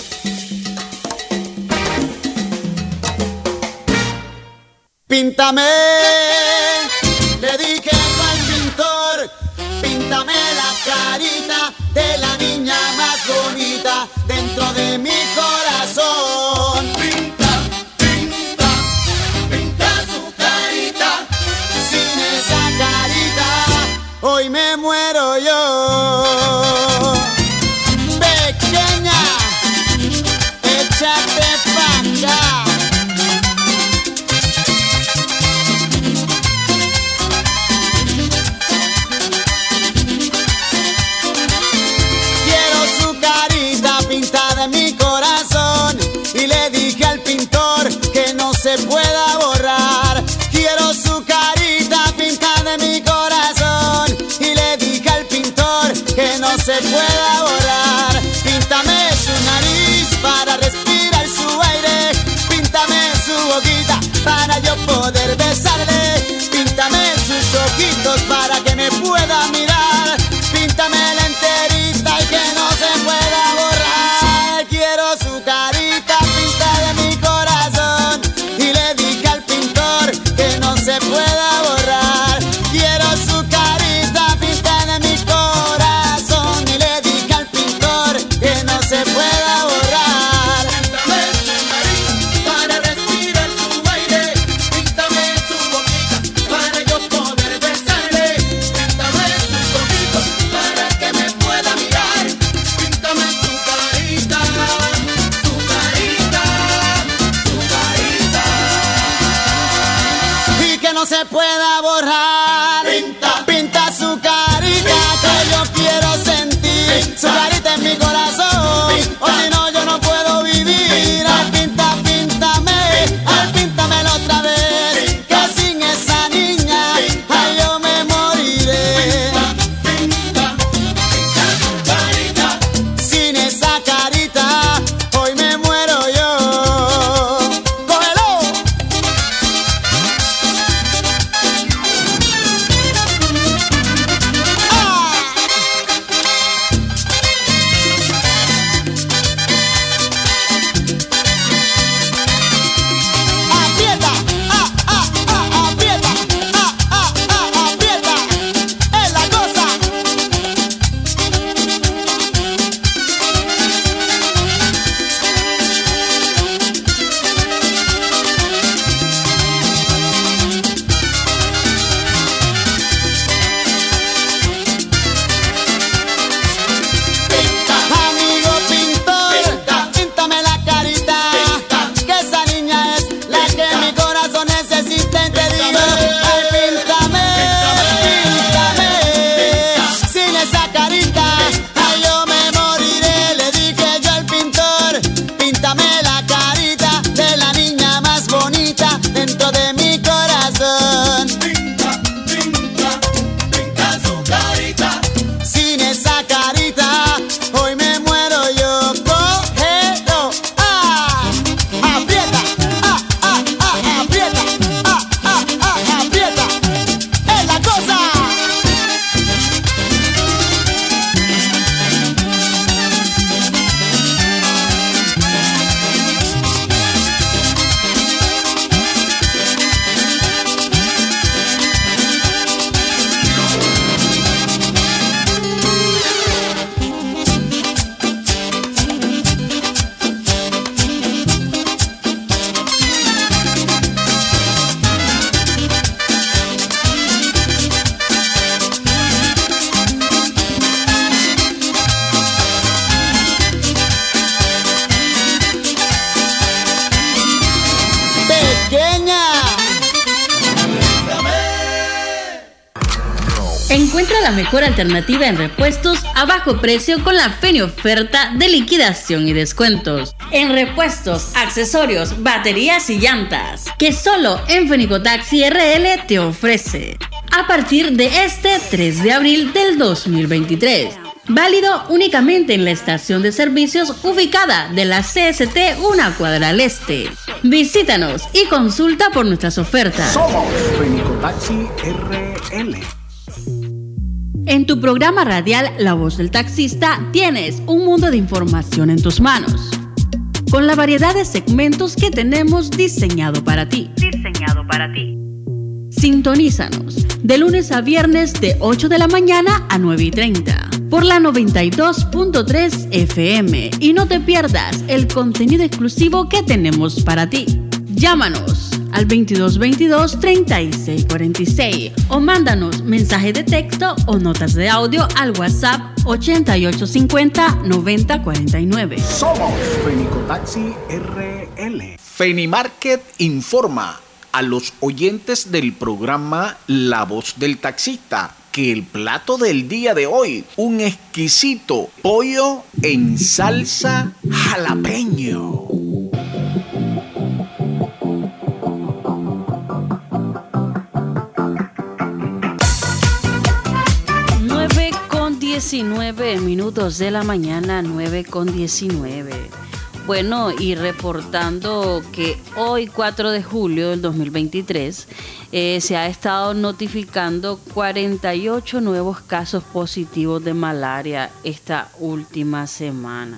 Píntame, le dije al pintor, píntame la carita de la niña más bonita dentro de mi corazón. Pinta, pinta, pinta su carita, sin esa carita hoy me muero yo. Pequeña, échate pa' acá. Se pueda borrar. Quiero su carita pintada en mi corazón. Y le dije al pintor que no se pueda borrar. Píntame su nariz para respirar su aire. Píntame su boquita para yo poder besarle. Píntame sus ojitos para que me pueda mirar. Píntame la enterita y que no se pueda borrar. Quiero su carita pintada en mi corazón. Que no se pueda borrar. Quiero su carita pintada en mi corazón. Y le dije al pintor que no se pueda borrar. Píntame su nariz para respirar su aire. Píntame su boquita para yo poder besarle. Píntame sus ojitos para que me pueda mirar. Píntame su carita, su carita, su carita. Y que no se pueda borrar. Pinta, pinta su carita, que yo quiero sentir su carita en mi corazón. O si no yo no puedo vivir. Ay, pinta, píntame, ay, píntamelo otra vez. Que sin esa niña, ay, yo me moriré. Pinta, pinta su carita. Sin esa carita, hoy me muero yo. ¡Cógelo! Encuentra la mejor alternativa en repuestos a bajo precio con la Feni oferta de liquidación y descuentos. En repuestos, accesorios, baterías y llantas, que solo en Fenicotaxi R L te ofrece. A partir de este tres de abril del dos mil veintitrés. Válido únicamente en la estación de servicios ubicada de la C S T una cuadra al este. Visítanos y consulta por nuestras ofertas. Somos Fenicotaxi R L. En tu programa radial La Voz del Taxista tienes un mundo de información en tus manos, con la variedad de segmentos que tenemos diseñado para ti. Diseñado para ti. Sintonízanos de lunes a viernes de ocho de la mañana a nueve y treinta por la noventa y dos punto tres F M y no te pierdas el contenido exclusivo que tenemos para ti. Llámanos al veintidós veintidós treinta y seis cuarenta y seis o mándanos mensaje de texto o notas de audio al WhatsApp ochenta y ocho cincuenta noventa cuarenta y nueve. Somos Fenicotaxi R L. Fenimarket informa a los oyentes del programa La Voz del Taxista que el plato del día de hoy, un exquisito pollo en salsa jalapeño. nueve con diecinueve minutos de la mañana, nueve con diecinueve. Bueno, y reportando que hoy, cuatro de julio del dos mil veintitrés, eh, se ha estado notificando cuarenta y ocho nuevos casos positivos de malaria esta última semana.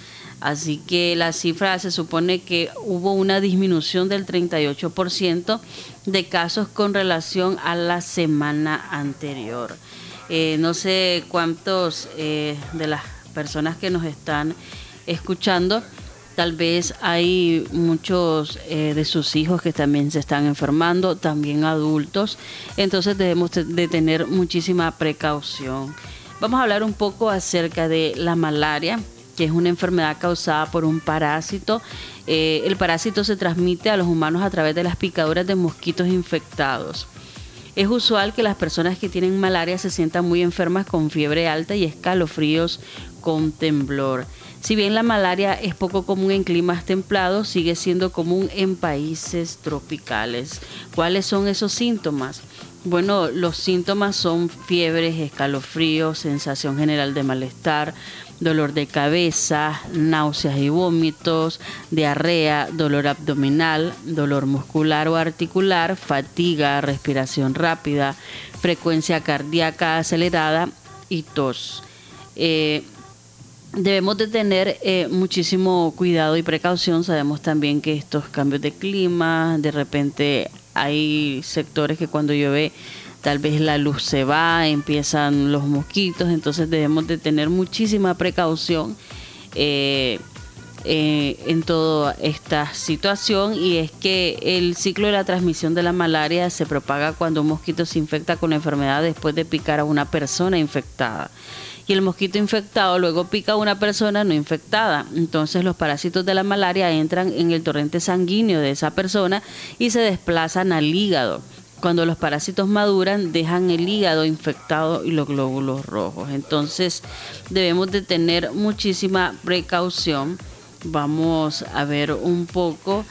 Así que la cifra se supone que hubo una disminución del treinta y ocho por ciento de casos con relación a la semana anterior. Eh, no sé cuántos eh, de las personas que nos están escuchando, tal vez hay muchos eh, de sus hijos que también se están enfermando, también adultos, entonces debemos de tener muchísima precaución. Vamos a hablar un poco acerca de la malaria, que es una enfermedad causada por un parásito. Eh, el parásito se transmite a los humanos a través de las picaduras de mosquitos infectados. Es usual que las personas que tienen malaria se sientan muy enfermas con fiebre alta y escalofríos con temblor. Si bien la malaria es poco común en climas templados, sigue siendo común en países tropicales. ¿Cuáles son esos síntomas? Bueno, los síntomas son fiebres, escalofríos, sensación general de malestar, dolor de cabeza, náuseas y vómitos, diarrea, dolor abdominal, dolor muscular o articular, fatiga, respiración rápida, frecuencia cardíaca acelerada y tos. Eh, Debemos de tener eh, muchísimo cuidado y precaución. Sabemos también que estos cambios de clima, de repente hay sectores que cuando llueve tal vez la luz se va, empiezan los mosquitos, entonces debemos de tener muchísima precaución eh, eh, en toda esta situación, y es que el ciclo de la transmisión de la malaria se propaga cuando un mosquito se infecta con la enfermedad después de picar a una persona infectada. Y el mosquito infectado luego pica a una persona no infectada. Entonces los parásitos de la malaria entran en el torrente sanguíneo de esa persona y se desplazan al hígado. Cuando los parásitos maduran, dejan el hígado infectado y los glóbulos rojos. Entonces debemos de tener muchísima precaución. Vamos a ver un poco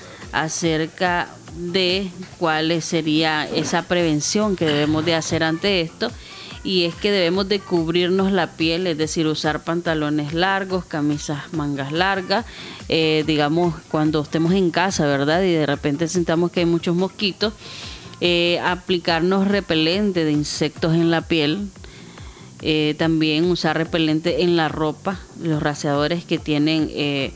acerca de cuál sería esa prevención que debemos de hacer ante esto. Y es que debemos de cubrirnos la piel, es decir, usar pantalones largos, camisas mangas largas, eh, digamos cuando estemos en casa, ¿verdad? Y de repente sintamos que hay muchos mosquitos, eh, aplicarnos repelente de insectos en la piel, eh, también usar repelente en la ropa. Los rastreadores que tienen eh,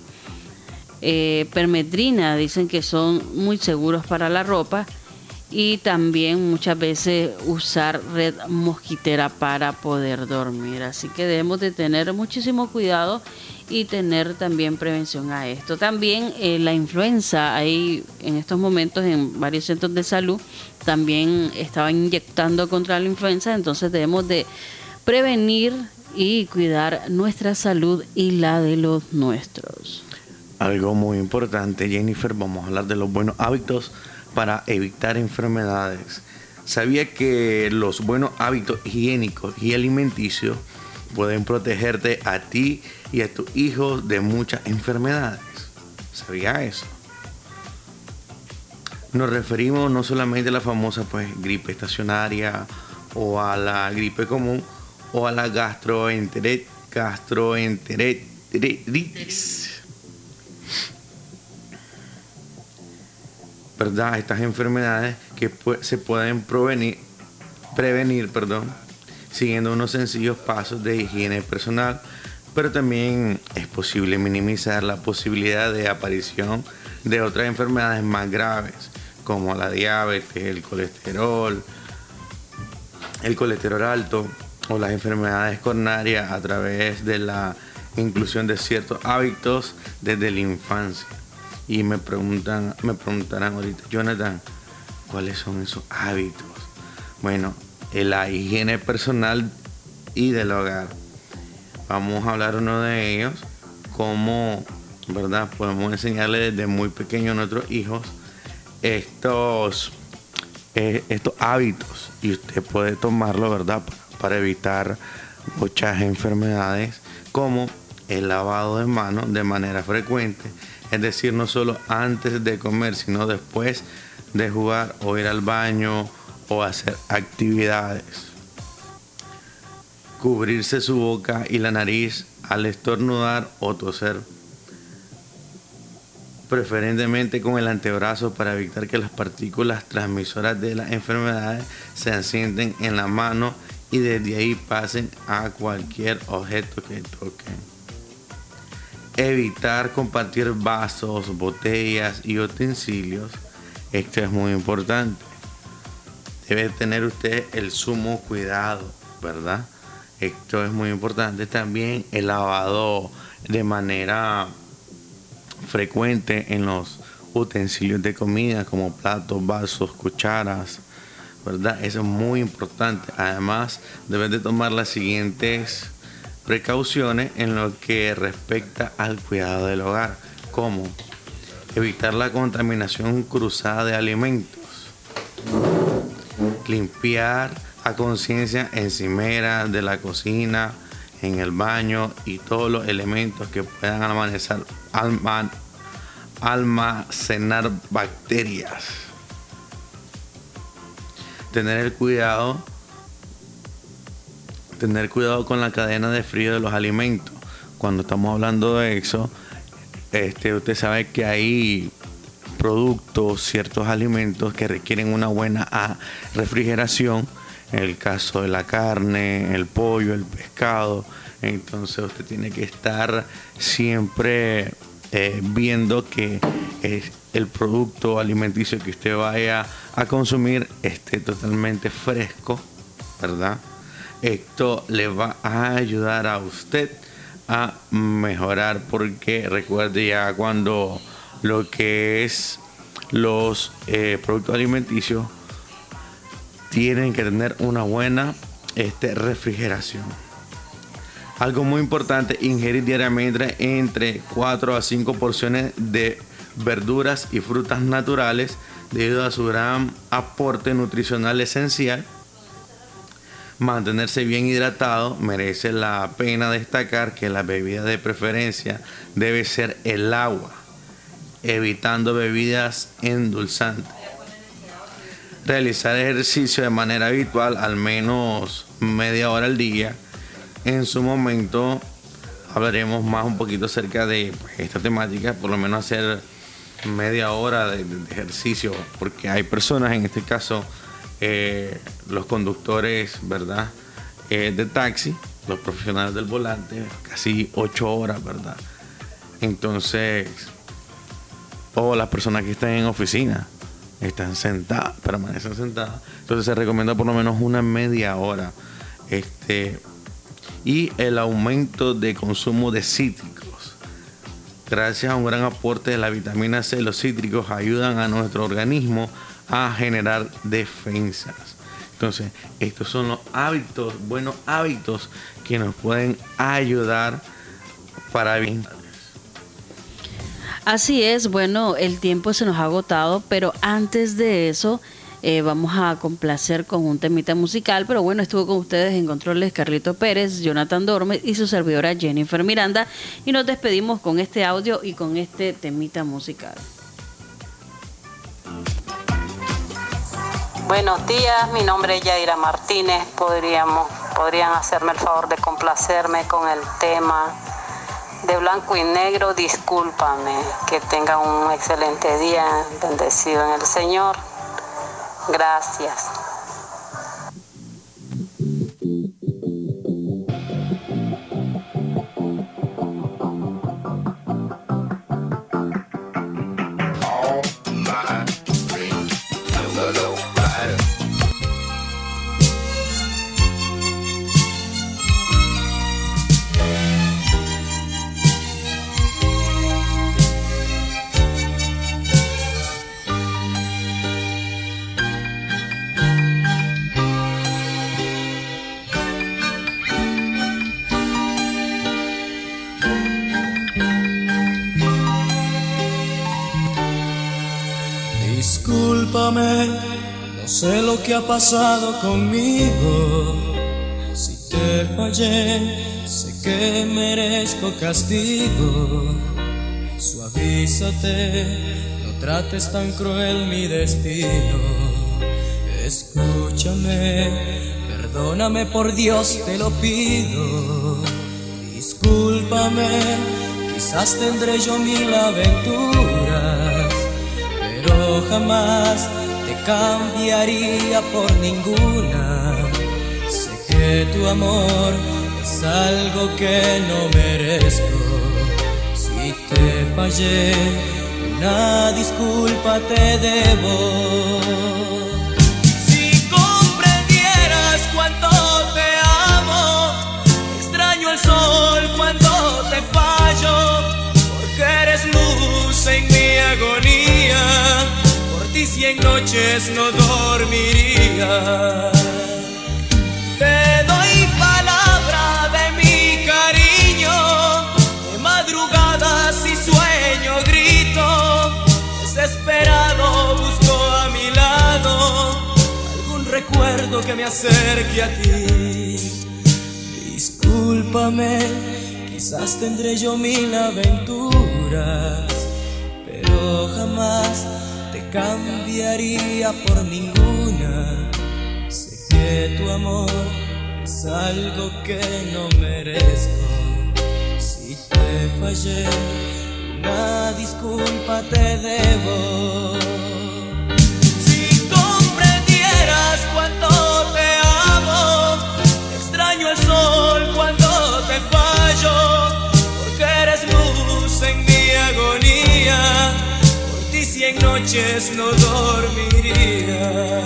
eh, permetrina dicen que son muy seguros para la ropa. Y también muchas veces usar red mosquitera para poder dormir. Así que debemos de tener muchísimo cuidado y tener también prevención a esto. También eh, la influenza, ahí en estos momentos en varios centros de salud también estaban inyectando contra la influenza, entonces debemos de prevenir y cuidar nuestra salud y la de los nuestros. Algo muy importante, Jennifer, vamos a hablar de los buenos hábitos para evitar enfermedades. ¿Sabía que los buenos hábitos higiénicos y alimenticios pueden protegerte a ti y a tus hijos de muchas enfermedades? ¿Sabía eso? Nos referimos no solamente a la famosa pues, gripe estacionaria o a la gripe común o a la gastroenteritis, gastroenteritis. ¿Verdad? Estas enfermedades que pu- se pueden prevenir, prevenir perdón, siguiendo unos sencillos pasos de higiene personal, pero también es posible minimizar la posibilidad de aparición de otras enfermedades más graves, como la diabetes, el colesterol, el colesterol alto o las enfermedades coronarias a través de la inclusión de ciertos hábitos desde la infancia. Y me preguntan, me preguntarán ahorita, Jonathan, ¿cuáles son esos hábitos? Bueno, la higiene personal y del hogar. Vamos a hablar uno de ellos, cómo, ¿verdad? Podemos enseñarle desde muy pequeño a nuestros hijos estos, eh, estos hábitos, y usted puede tomarlo, ¿verdad? Para, para evitar muchas enfermedades, como el lavado de manos de manera frecuente. Es decir, no solo antes de comer, sino después de jugar o ir al baño o hacer actividades. Cubrirse su boca y la nariz al estornudar o toser, preferentemente con el antebrazo, para evitar que las partículas transmisoras de las enfermedades se asienten en la mano y desde ahí pasen a cualquier objeto que toquen. Evitar compartir vasos, botellas y utensilios. Esto es muy importante. Debe tener usted el sumo cuidado, ¿verdad? Esto es muy importante. También el lavado de manera frecuente en los utensilios de comida, como platos, vasos, cucharas, ¿verdad? Eso es muy importante. Además, debe de tomar las siguientes precauciones en lo que respecta al cuidado del hogar, como evitar la contaminación cruzada de alimentos, limpiar a conciencia encimeras de la cocina, en el baño y todos los elementos que puedan almacenar, alma, almacenar bacterias. Tener el cuidado Tener cuidado con la cadena de frío de los alimentos. Cuando estamos hablando de eso, este, usted sabe que hay productos, ciertos alimentos que requieren una buena ah, refrigeración. En el caso de la carne, el pollo, el pescado. Entonces usted tiene que estar siempre eh, viendo que eh, el producto alimenticio que usted vaya a consumir esté totalmente fresco, ¿verdad? Esto le va a ayudar a usted a mejorar, porque recuerde, ya cuando lo que es los eh, productos alimenticios tienen que tener una buena este, refrigeración. Algo muy importante, ingerir diariamente entre cuatro a cinco porciones de verduras y frutas naturales debido a su gran aporte nutricional esencial. Mantenerse bien hidratado. Merece la pena destacar que la bebida de preferencia debe ser el agua, evitando bebidas endulzantes. Realizar ejercicio de manera habitual, al menos media hora al día. En su momento hablaremos más un poquito acerca de pues, esta temática, por lo menos hacer media hora de, de ejercicio, porque hay personas, en este caso Eh, los conductores, ¿verdad? Eh, de taxi, los profesionales del volante, casi ocho horas, ¿verdad? Entonces, o las personas que están en oficina, están sentadas, permanecen sentadas. Entonces se recomienda por lo menos una media hora. Este, y el aumento de consumo de cítricos. Gracias a un gran aporte de la vitamina C, los cítricos ayudan a nuestro organismo a generar defensas. Entonces, estos son los hábitos, buenos hábitos que nos pueden ayudar para bien. Así es, bueno, el tiempo se nos ha agotado, pero antes de eso, eh, vamos a complacer con un temita musical, pero bueno, estuvo con ustedes en controles Carlito Pérez, Jonathan Dormes y su servidora Jennifer Miranda, y nos despedimos con este audio y con este temita musical. Buenos días, mi nombre es Yaira Martínez. Podríamos, podrían hacerme el favor de complacerme con el tema de Blanco y Negro, Discúlpame. Que tengan un excelente día, bendecido en el Señor. Gracias. Discúlpame, no sé lo que ha pasado conmigo. Si te fallé, sé que merezco castigo. Suavízate, no trates tan cruel mi destino. Escúchame, perdóname por Dios, te lo pido. Discúlpame, quizás tendré yo mil aventuras, pero jamás te cambiaría por ninguna. Sé que tu amor es algo que no merezco. Si te fallé, una disculpa te debo. Si comprendieras cuánto te amo, extraño el sol cuando te fallo, porque eres luz en mi agonía. Por ti cien noches no dormiría. Te doy palabra de mi cariño, de madrugadas y sueño grito, desesperado busco a mi lado algún recuerdo que me acerque a ti. Discúlpame, quizás tendré yo mil aventuras, pero jamás te cambiaría por ninguna. Sé que tu amor es algo que no merezco. Si te fallé, una disculpa te debo. Si comprendieras cuánto te amo, extraño el sol cuando te fallo, porque eres luz en mi agonía. Por ti cien noches no dormiría.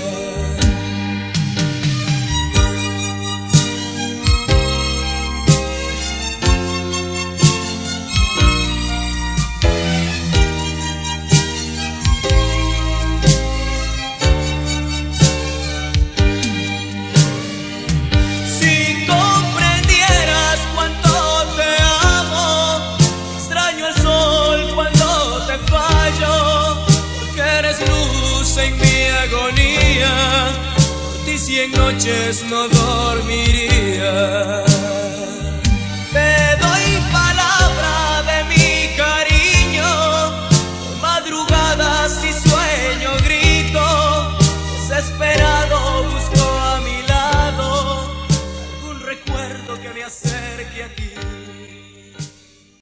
En mi agonía, por ti cien noches no dormiría.